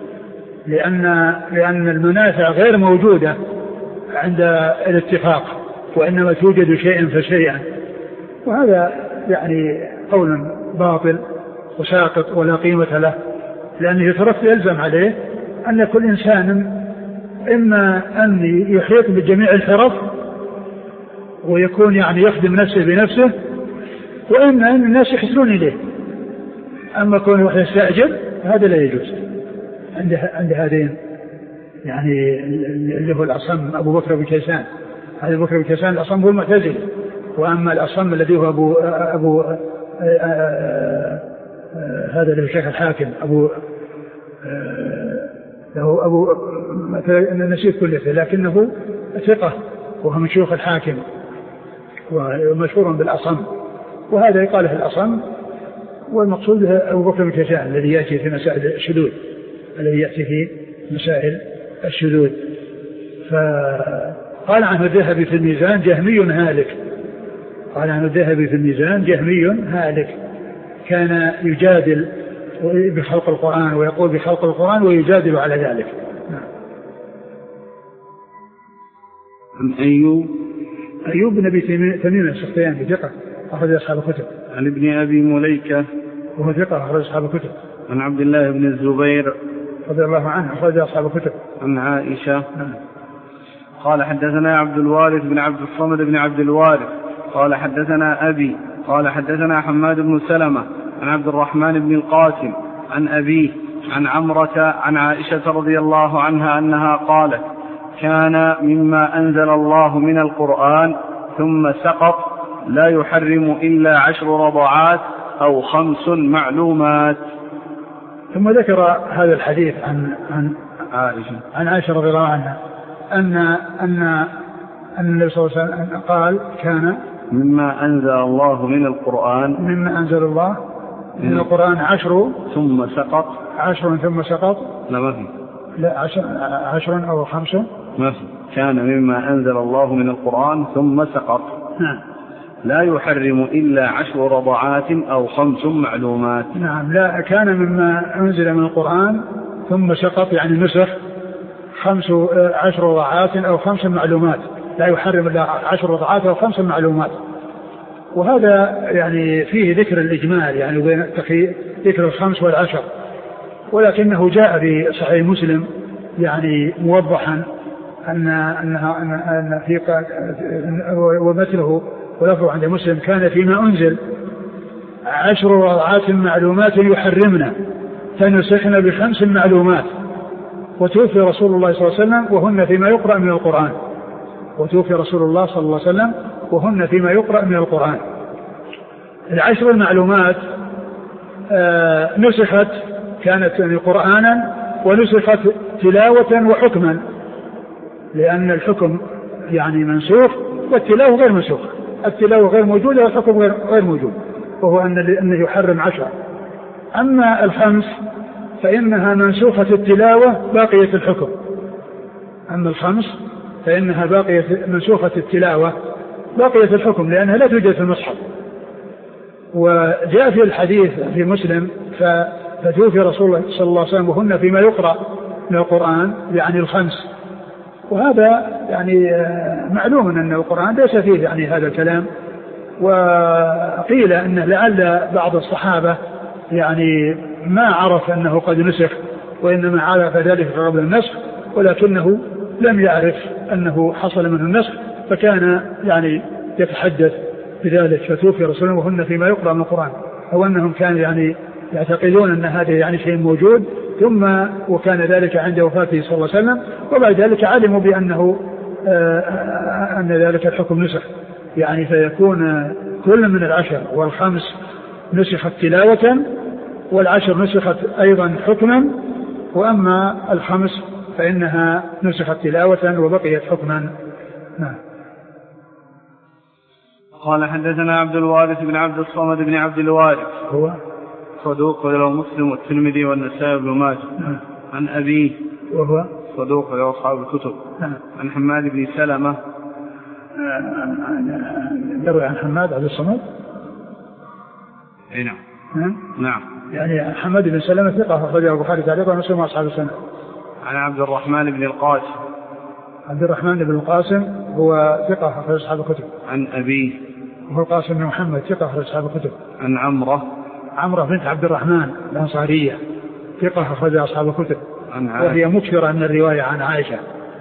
لأن المنافع غير موجودة عند الاتفاق، وإنما توجد شيئا فشيئا، وهذا يعني قول باطل وساقط ولا قيمة له، لأنه يلزم عليه أن كل إنسان إما أن يحيط بجميع الحرف ويكون يعني يخدم نفسه بنفسه، وإما أن الناس يحسنون إليه. أما كونه واحد يستأجر هذا لا يجوز عند هذين، يعني اللي هو الأصم أبو بكر بن كيسان، هذا أبو بكر بن كيسان الأصم هو المعتزلي، وأما الأصم الذي هو أبو هذا اللي هو الشيخ الحاكم أبو نسيت كل شيء، لكنه ثقة وهو من شيوخ الحاكم ومشهور بالأصم، وهذا يقال في الأصم، والمقصود أبو بكر بن كيسان الذي يأتي في مسائل الشذوذ، فقال عنه الذهبي في الميزان جهمي هالك، قال عنه الذهبي في الميزان جهمي هالك، كان يجادل بخلق القرآن ويقول بخلق القرآن ويجادل على ذلك. عن أيوب بن أبي تميم السختياني ثقة أخرج أصحاب الكتب. عن ابن أبي مليكة وهو ثقة أخرج أصحاب الكتب. عن عبد الله بن الزبير رضي الله عنه أخرج أصحاب الكتب. عن عائشة قال حدثنا عبد الوارث بن عبد الصمد بن عبد الوارث قال حدثنا أبي قال حدثنا حماد بن سلمة عن عبد الرحمن بن القاسم عن أبيه عن عمرة عن عائشة رضي الله عنها أنها قالت كان مما أنزل الله من القرآن ثم سقط لا يحرم إلا 10 رضعات أو 5 معلومات. ثم ذكر هذا الحديث عن عائشة رضي الله عنها أن النبي صلى الله عليه وسلم قال كان مما أنزل الله من القرآن 10 ثم سقط 10 ثم سقط لا ما في لا 10 أو 5 ما في كان مما أنزل الله من القرآن ثم سقط نعم لا يحرم إلا 10 رضعات أو 5 معلومات. نعم لا كان مما أنزل من القرآن ثم سقط يعني نسخ 10 رضعات أو 5 معلومات، لا يحرم إلا 10 رضعات أو 5 معلومات. وهذا يعني فيه ذكر الإجمال يعني بين ذكر 5 و10، ولكنه جاء في صحيح مسلم يعني موضحا أن في ومثله ولفظه عند مسلم كان فيما أنزل 10 رضعات معلومات يحرمنا فنسخنا ب5 معلومات، وتوفي رسول الله صلى الله عليه وسلم وهن فيما يقرأ من القرآن، وتوفي رسول الله صلى الله عليه وسلم وهن فيما يقرأ من القرآن. 10 المعلومات نسخت كانت يعني قرآنا ونسخت تلاوة وحكما، لأن الحكم يعني منسوخ والتلاوة غير منسوخ، التلاوة غير موجودة والحكم غير موجود، وهو أنه يحرم 10. أما 5 فإنها منسوخة التلاوة باقية الحكم، أما 5 فإنها باقية منسوخة التلاوة باقية الحكم لأنها لا توجد في المصحف. وجاء في الحديث في مسلم فتوفي رسول الله صلى الله عليه وسلم وهن فيما يقرأ من القرآن يعني 5، وهذا يعني معلوم أن القرآن ليس فيه يعني هذا الكلام. وقيل أنه لعل بعض الصحابة يعني ما عرف أنه قد نسخ، وإنما عرف ذلك قبل النسخ، ولكنه لم يعرف أنه حصل منه النسخ، فكان يعني يتحدث بذلك فتوفي رسول الله وهن فيما يقرأ من القرآن، أو أنهم كانوا يعني يعتقدون أن هذا يعني شيء موجود، ثم وكان ذلك عند وفاته صلى الله عليه وسلم، وبعد ذلك علموا بأنه أن ذلك الحكم نسخ، يعني فيكون كل من 10 والخمس نسخت تلاوة، وال10 نسخت أيضا حكما، وأما الخمس فإنها نسخت تلاوة وبقيت حكما. نعم. قال حدثنا عبد الوارث بن عبد الصمد بن عبد الوارث هو صدوق له مسلم والترمذي والنسائي بن ماجه. عن أبيه وهو صدوق له أصحاب الكتب. عن حماد بن سلمة يروي عن حماد عبد الصمد. نعم. نعم. يعني حماد بن سلمة ثقة أخرجه البخاري تعليقا ومسلم وأصحاب السنة. عن عبد الرحمن بن القاسم. عبد الرحمن بن القاسم هو ثقة أخرج أصحاب الكتب. عن أبيه وهو القاسم بن محمد ثقة أخرج أصحاب الكتب. عن عمرة بنت عبد الرحمن الأنصارية ثقة أخرج أصحاب الكتب، وهي مكثرة من الرواية عن عائشة.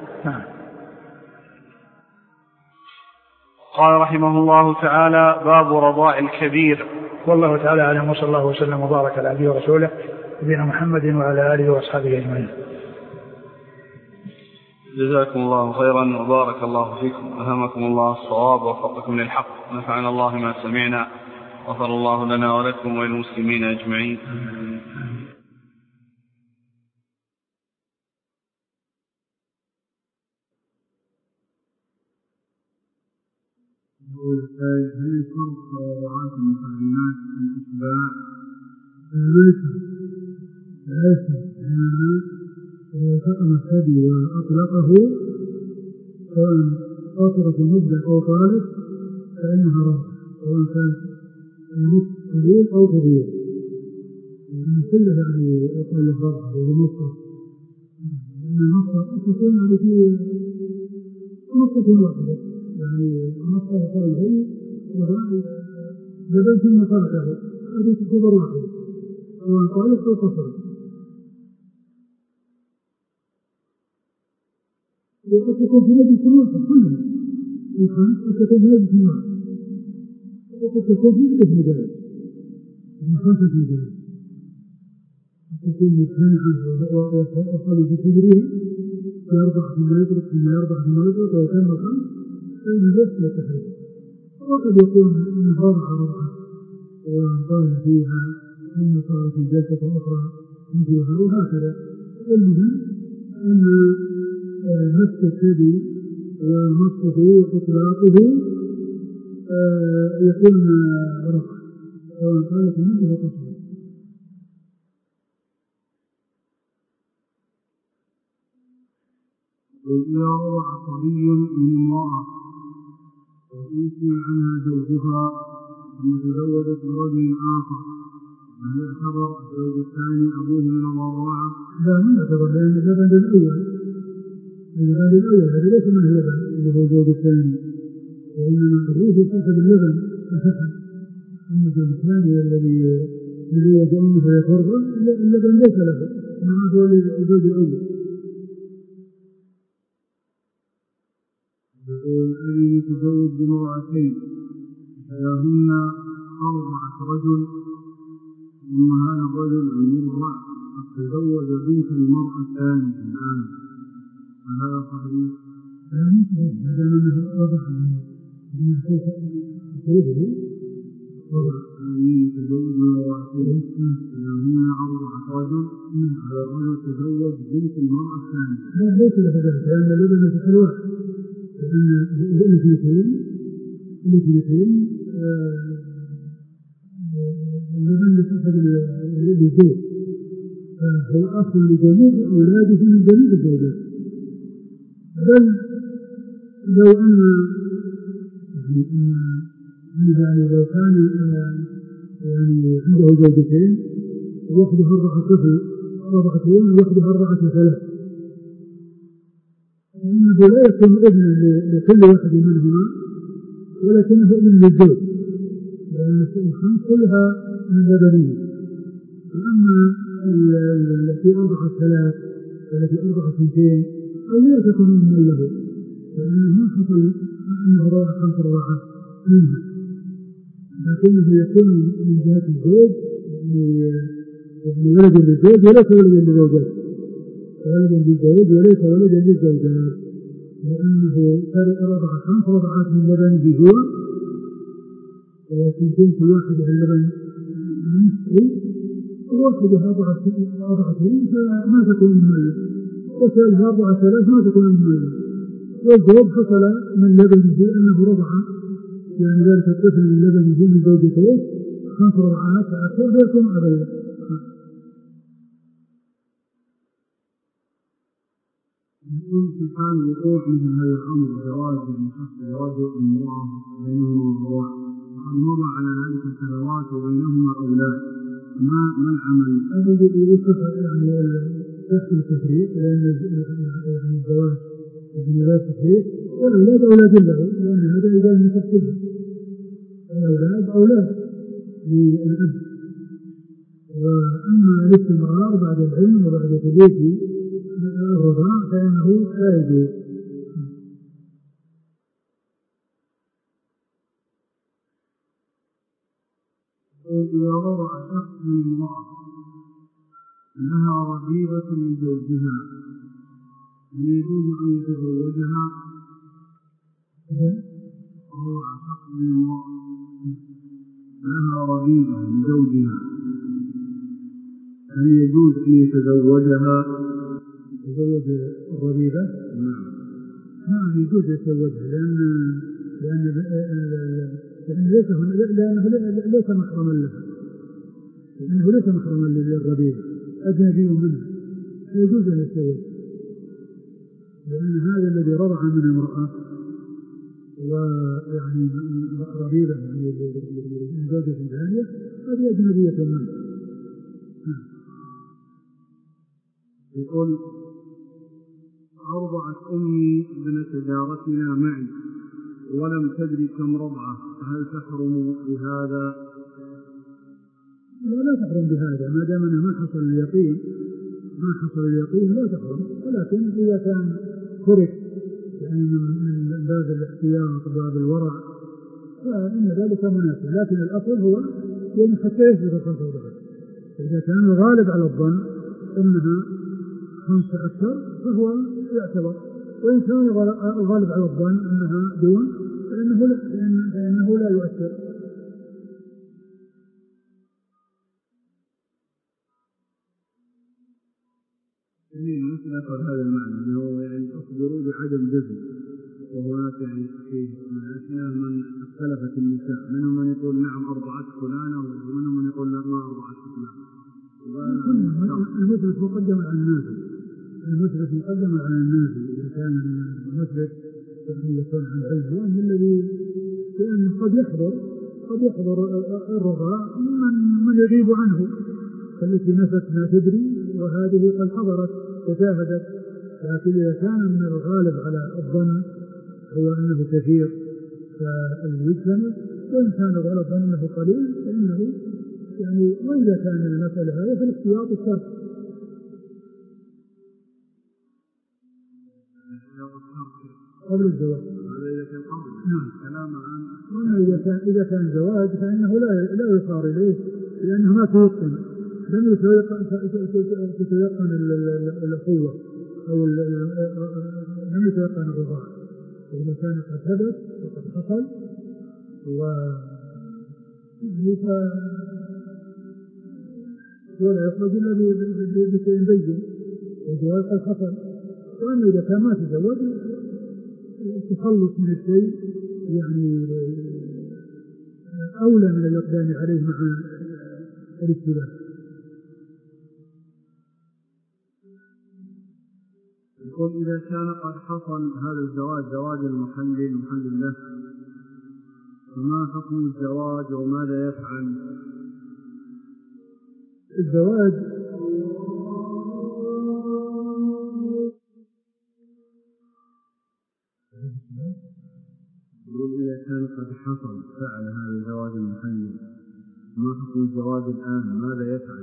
قال رحمه الله تعالى: باب رضاء الكبير. والله تعالى أعلم، وصلى الله وسلم وبارك على عبده ورسوله نبينا محمد وعلى آله وأصحابه أجمعين. جزاكم الله خيرا وبارك الله فيكم، ألهمكم الله الصواب ووفقكم للحق، نفعنا الله ما سمعنا، غفر الله لنا ولكم وللمسلمين أجمعين. هل يشرط وضعات المحرمات الإتباع؟ لا يشرط، إنما إذا سقم الثدي وأطلقه سواء قصرت المدة أو طالت فإنها رضع، سواء كان النصف قليل أو كبير، يعني كله يعني يقول له رضع ومصر، لأن المصر تكون يعني في مصر واحدة، يعني مصر صار الهي بدل ثم تركه، هذه تعتبر واحدة سواء طالت أو قصرت. وقد تكون في مجلس واحد كلها الخمس، قد تكون في مجلس واحد، وقد تكون في عدة مجالس، يعني 5 مجالس، قد تكون مجتمعا وصلوا في صدرها يرضع ثم يطرق ثم يرضع ثم يطرق ويتم 5 فإن ذلك لا تحريم. وقد يكون إن رضع رضعة وانطال فيها ثم صار في جلسة أخرى مثلها وهكذا. المهم أن مسك الثدي ومسكه وإطلاقه يكون رفع سواء قالت المدة وقصرت. وإذا وضع صبي من امرأة وتوفي عنها زوجها ثم تزوجت برجل آخر، هل يعتبر الزوج الثاني أبوه من الرضاعة؟ لا، ما يعتبر، لأن اللبن الأول هذا ليس من اللبن اللي هو الزوج الثاني، وإنما أبوه صاحب اللبن فسخن. أما الزوج الثاني الذي يزوج أمه فيترضع اللبن ليس له، إنما هو الزوج الأول. يقول: أبي يتزوج بامرأتين إحداهن أرضعت رجل، ثم هذا الرجل المرضع قد تزوج بنت المرأة الثانية الآن، فهذا صحيح؟ لا، مش صحيح، هذا منه رضع من خروجه رضع. أبي يتزوج بامرأتين إحداهن أرضعت رجل، هذا الرجل تزوج بنت المرأة الثانية. لا، ليس له ذلك، لأن لبن الحلوات، لأن الاثنتين اللبن لصاحب الزوج، فهو أخ لجميع أولاده من جميع الزوجات. بل لو أن يعني لو كان يعني عنده زوجتين وحده أرضع طفل رضعتين وحده أرضع 3، فإنه لا يكون ابن لكل واحد منهما، ولكنه ابن للزوج، لأن الخمس كلها من لبنه. وأما التي أرضعت 3 والتي أرضعت 2 فلا تكون من له، لأنه ما حصل أنه رضع 5 رضعات، منها، لكنه يكون من جهة الزوج يعني ولد للزوج وليس ولد للزوجات، ولد للزوج وليس ولد للزوجات، لأنه رضع 5 رضعات من لبنه هو، وثنتين في واحدة اللبن نصفي، وواحدة أربعتين فما تكون مميزة، وثالث 4 ثلاث ما تكون مميزة. والجواب حصل من لبنه أنه رضع يعني ذلك الطفل من لبنه من زوجتين 5 رضعات فأكثر فيكون أبدا. يقول في حال وقوع مثل هذا الأمر زواج يعني شخص زواجه امرأة بينهما أرواح وقد مضى على ذلك السنوات وبينهما أولاد، ما العمل؟ هذا يوصف يعني يحصل التفريق لأن يعني الزواج يعني لا تفريق، والأولاد أولاد له لأن هذا إذا من تفصيله الأولاد أولاد للأب. وأما الاستمرار بعد العلم وبعد تبيت الرضاع فإنه لا يجوز. إذا وضع شخص من امرأة لها ربيبة لزوجها هل يجوز أن يتزوجها؟ وضع شخص من امرأة لها ربيبة لزوجها هل يجوز أن يتزوجها؟ يتزوج الربيبة؟ نعم يجوز يتزوجها لأنه ليس محرما لها، لأنه ليس محرما للربيبة أجنبي منه، يجوز أن يتزوج، لأن هذا الذي رضع من امرأة ويعني ربيبة يعني من زوجة ثانية هذه أجنبية منه. يقول أرضعت أمي ابنة جارتنا معي ولم تدري كم رضعة هل تحرم بهذا؟ لا تحرم بهذا ما دام أنه ما حصل اليقين لا تحرم، ولكن إذا كان ترك يعني من باب الاحتياط وباب الورع فإن ذلك مناسب، لكن الأصل هو يعني حتى يثبت 5 رضعات. إذا كان الغالب على الظن أنها 5 أكثر فهو يعتبر، وإن كان الغالب على الظن أنها دون فإنه لا يؤثر. مثل هذا المعنى أنه يعني أخبروا بعدم جزم، وهناك يعني في أشياء من اختلفت النساء منهم من يقول نعم أرضعت فلانة ومنهم من يقول لا ما أرضعت فلانة. المثبت مقدم على النافي، إذا كان المثبت يكون عن علم وأن الذي لأن قد يحضر الرضاع من يغيب عنه، التي نفت ما تدري وهذه قد حضرت وشاهدت، لكن إذا كان من الغالب على الظن هو أنه كثير فاليجتمع، وإن كان الغالب على الظن أنه قليل فإنه يعني، وإذا كان المسألة هذا فالاحتياط الشرط قبل الزواج. إذا كان زواج فإنه لا يصار إليه لأنه ما تيقن، لم تتيقن الأخوة أو لم يتيقن الرضاعة. إذا كان قد ثبت وقد حصل ولا يخرج إلا بشيء بين والجواز قد حصل. وأما إذا كان ما تزوج التخلص من الشيء يعني أولى من الإقدام عليه مع الاشتباه. يقول إذا كان قد حصل هذا الزواج زواج المحلل له فما حكم الزواج وماذا يفعل؟ الزواج يقول إذا كان قد حصل فعل هذا الزواج المحلل ما حكم الزواج الآن ماذا يفعل؟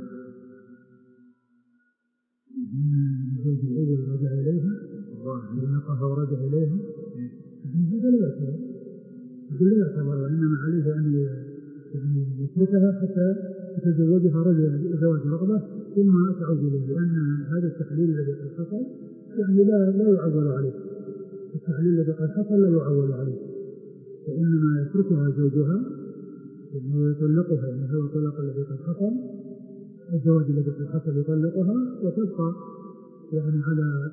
الزوج الأول رجع إليها ونقف ورجع إليها هذا لا يعتبر لا يعتبر، وإنما عليه أن يعني يتركها حتى يتزوجها رجل زواج رغبة ثم تعود إليه، لأن هذا التحليل الذي قد حصل يعني لا يعول عليه. التحليل الذي قد حصل لا يعول عليه، وإنما يتركها زوجها يعني يطلقها، يعني هو الطلاق الذي قد حصل، الزواج الذي قد حصل يطلقها وتبقى يعني على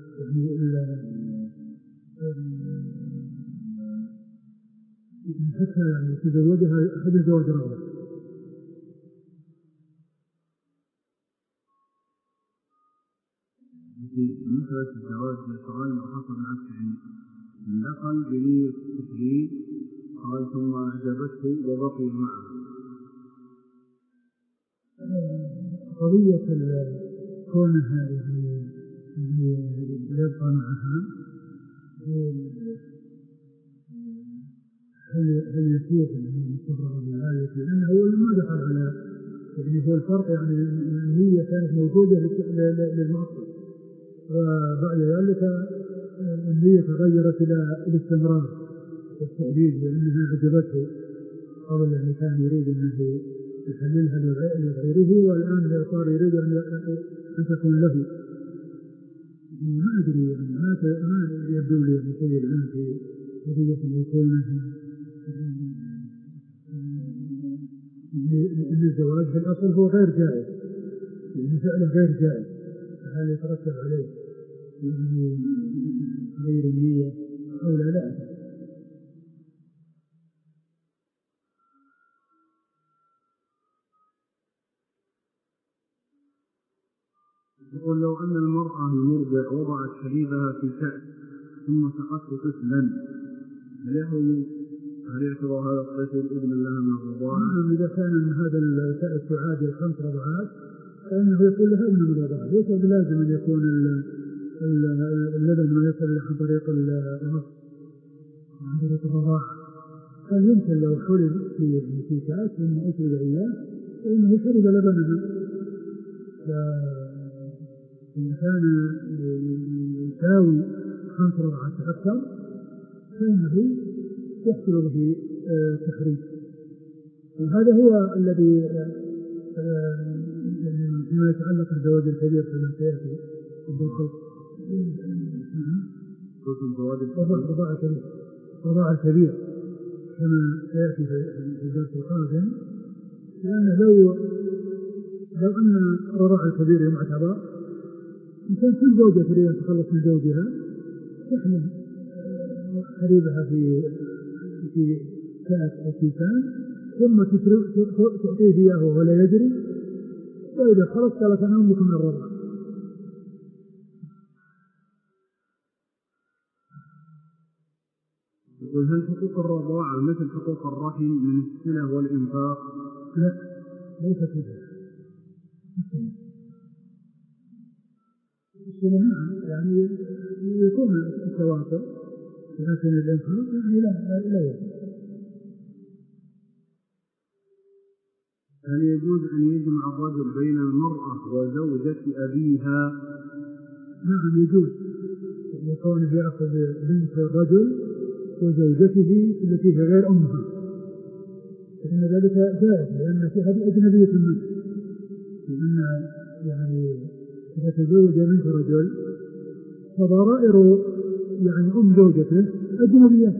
يعني حتى يعني يتزوجها أحد زواج رغبة. في مسألة الزواج سؤال حصل عن دخل بنية التحليل قال ثم أعجبته وبقي معه. قضية كونها يعني يبقى معها هل يسوق من الصبر بالآية؟ لأنه هو ما دخل على يعني هو الفرق يعني النية كانت موجودة للمعصر، وبعد ذلك النية تغيرت إلى الاستمرار والتأليل لأنها عجبته قبل يعني كان يريد أنه يحللها لغيره، والآن صار يريد أن تكون له. ما أدري يعني ما يبدو لي يعني شيء الآن في قضية أن يكون أن الزواج في الأصل هو غير جائز، يعني فعله غير جائز، هل يترتب عليه يعني غير النية أو لا؟ يقول لو أن المرأة المرضع وضعت حليبها في كأس ثم سقته طفلا هل يعتبر هذا الطفل ابن لها من الرضاعة؟ نعم، إذا كان من هذا الكأس تعادل 5 رضعات فإنه يكون لها ابن من الرضاعة، ليس بلازم أن يكون اللبن ما يصل عن طريق النص عن طريق الرضاعة، بل يمكن لو حلب في كأس ثم أشرب إياه فإنه شرب لبنها. إن كان يساوي 5 رضعات أكثر فإنه يحصل به تحريم. وهذا هو الذي فيما يتعلق بالزواج الكبير كما سيأتي الرضاع الكبير كما سيأتي في الدرس القادم، لأن لو أن الرضاع الكبير يعتبر إن كان كل زوجة تريد أن تخلص من زوجها تحمل حليبها في كأس أو كيسان ثم تعطيه إياه ولا يدري، وإذا خلص قالت أنا أمك من الرضاعة. يقول هل حقوق الرضاعة مثل حقوق الرحم من الصلة والإنفاق؟ لا، ليست كذا. الصلة نعم يعني يكون التواصل، لكن الإنفاق يعني لا يجوز. هل يجوز أن يجمع الرجل بين المرأة وزوجة أبيها؟ نعم يجوز، يكون يأخذ بنت الرجل وزوجته التي هي غير أمها، فإن ذلك جائز لأن في هذه أجنبية منه، لأن يعني إذا تزوج بنت رجل فضرائر يعني أم زوجته أجنبية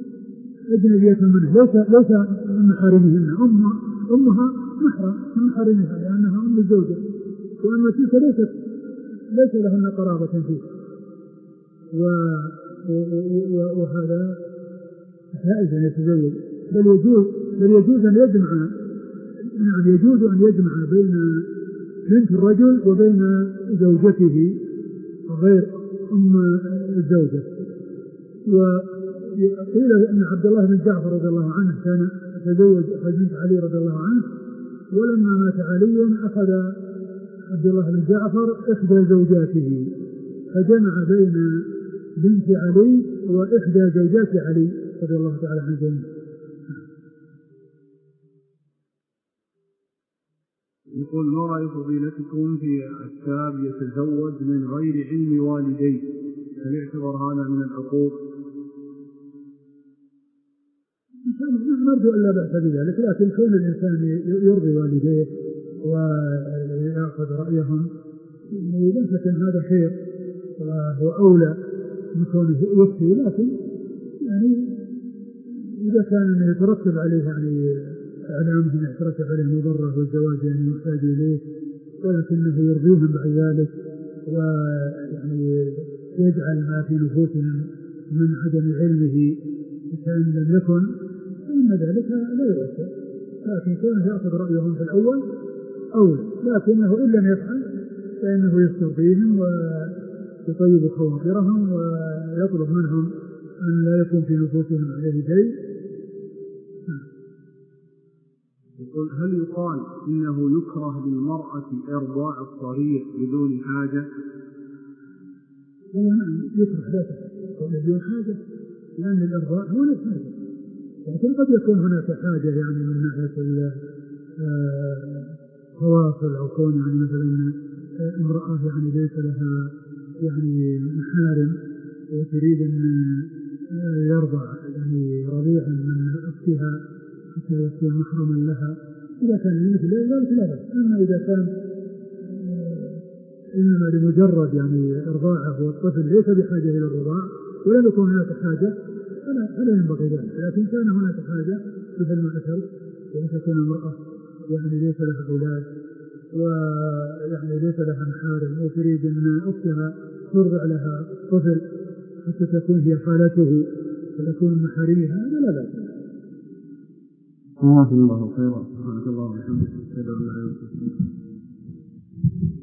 منه، ليس من محارمهن، أمها محرم من محارمها لأنها أم الزوجة، وأما تلك ليس لهن قرابة فيه، وهذا جائز أن يتزوج، بل يجوز أن يجمع، نعم يجوز أن يجمع بين بنت الرجل وبين زوجته غير أم الزوجة. وقيل أن عبد الله بن جعفر رضي الله عنه كان تزوج بنت علي رضي الله عنه، ولما مات علي أخذ عبد الله بن جعفر إحدى زوجاته فجمع بين بنت علي وإحدى زوجات علي رضي الله تعالى عنه جميعا. يقول ما رأي فضيلتكم في الشاب يتزوج من غير علم والديه، هل يعتبر هذا من العقوق؟ نرجو أن لا بأس بذلك، لكن كون الإنسان يرضي والديه ويأخذ رأيهم لا شك أن هذا خير وهو أولى من كونه يفتي، لكن يعني إذا كان يترتب عليه يعني إعلامهم يترتب عليه مضرة والزواج يعني يحتاج إليه، ولكنه يرضيهم بعد ذلك ويعني يجعل ما في نفوسهم من عدم علمه كان لم يكن، فإن ذلك لا يؤثر، لكن كونه يأخذ رأيهم في الأول أولى، لكنه إن لم يفعل فإنه يسترضيهم ويطيب خواطرهم ويطلب منهم أن لا يكون في نفوسهم عليه شيء. يقول هل يقال إنه يكره للمرأة إرضاع الصغير بدون حاجة؟ نعم يكره لا بدون حاجة، لأن الإرضاع هو الحاجة، لكن قد يكون هناك حاجة يعني من ناحية التواصل أو كون يعني مثلا امرأة يعني ليس لها يعني محارم وتريد أن يرضع يعني رضيعا من أختها حتى يكون محرما لها، إذا كان مثل ذلك لا بأس. أما إذا كان إنما لمجرد يعني إرضاعه والطفل ليس بحاجة إلى الرضاع ولم يكن هناك حاجة فلا ينبغي ذلك، لكن كان هناك حاجة مثل ما ذكرت، يعني تكون امرأة يعني ليس لها أولاد ويعني ليس لها محارم وتريد أن أختها ترضع لها طفل حتى تكون هي خالته وتكون محارمها، هذا لا بأس. الله خيرا. سبحانك اللهم وبحمدك.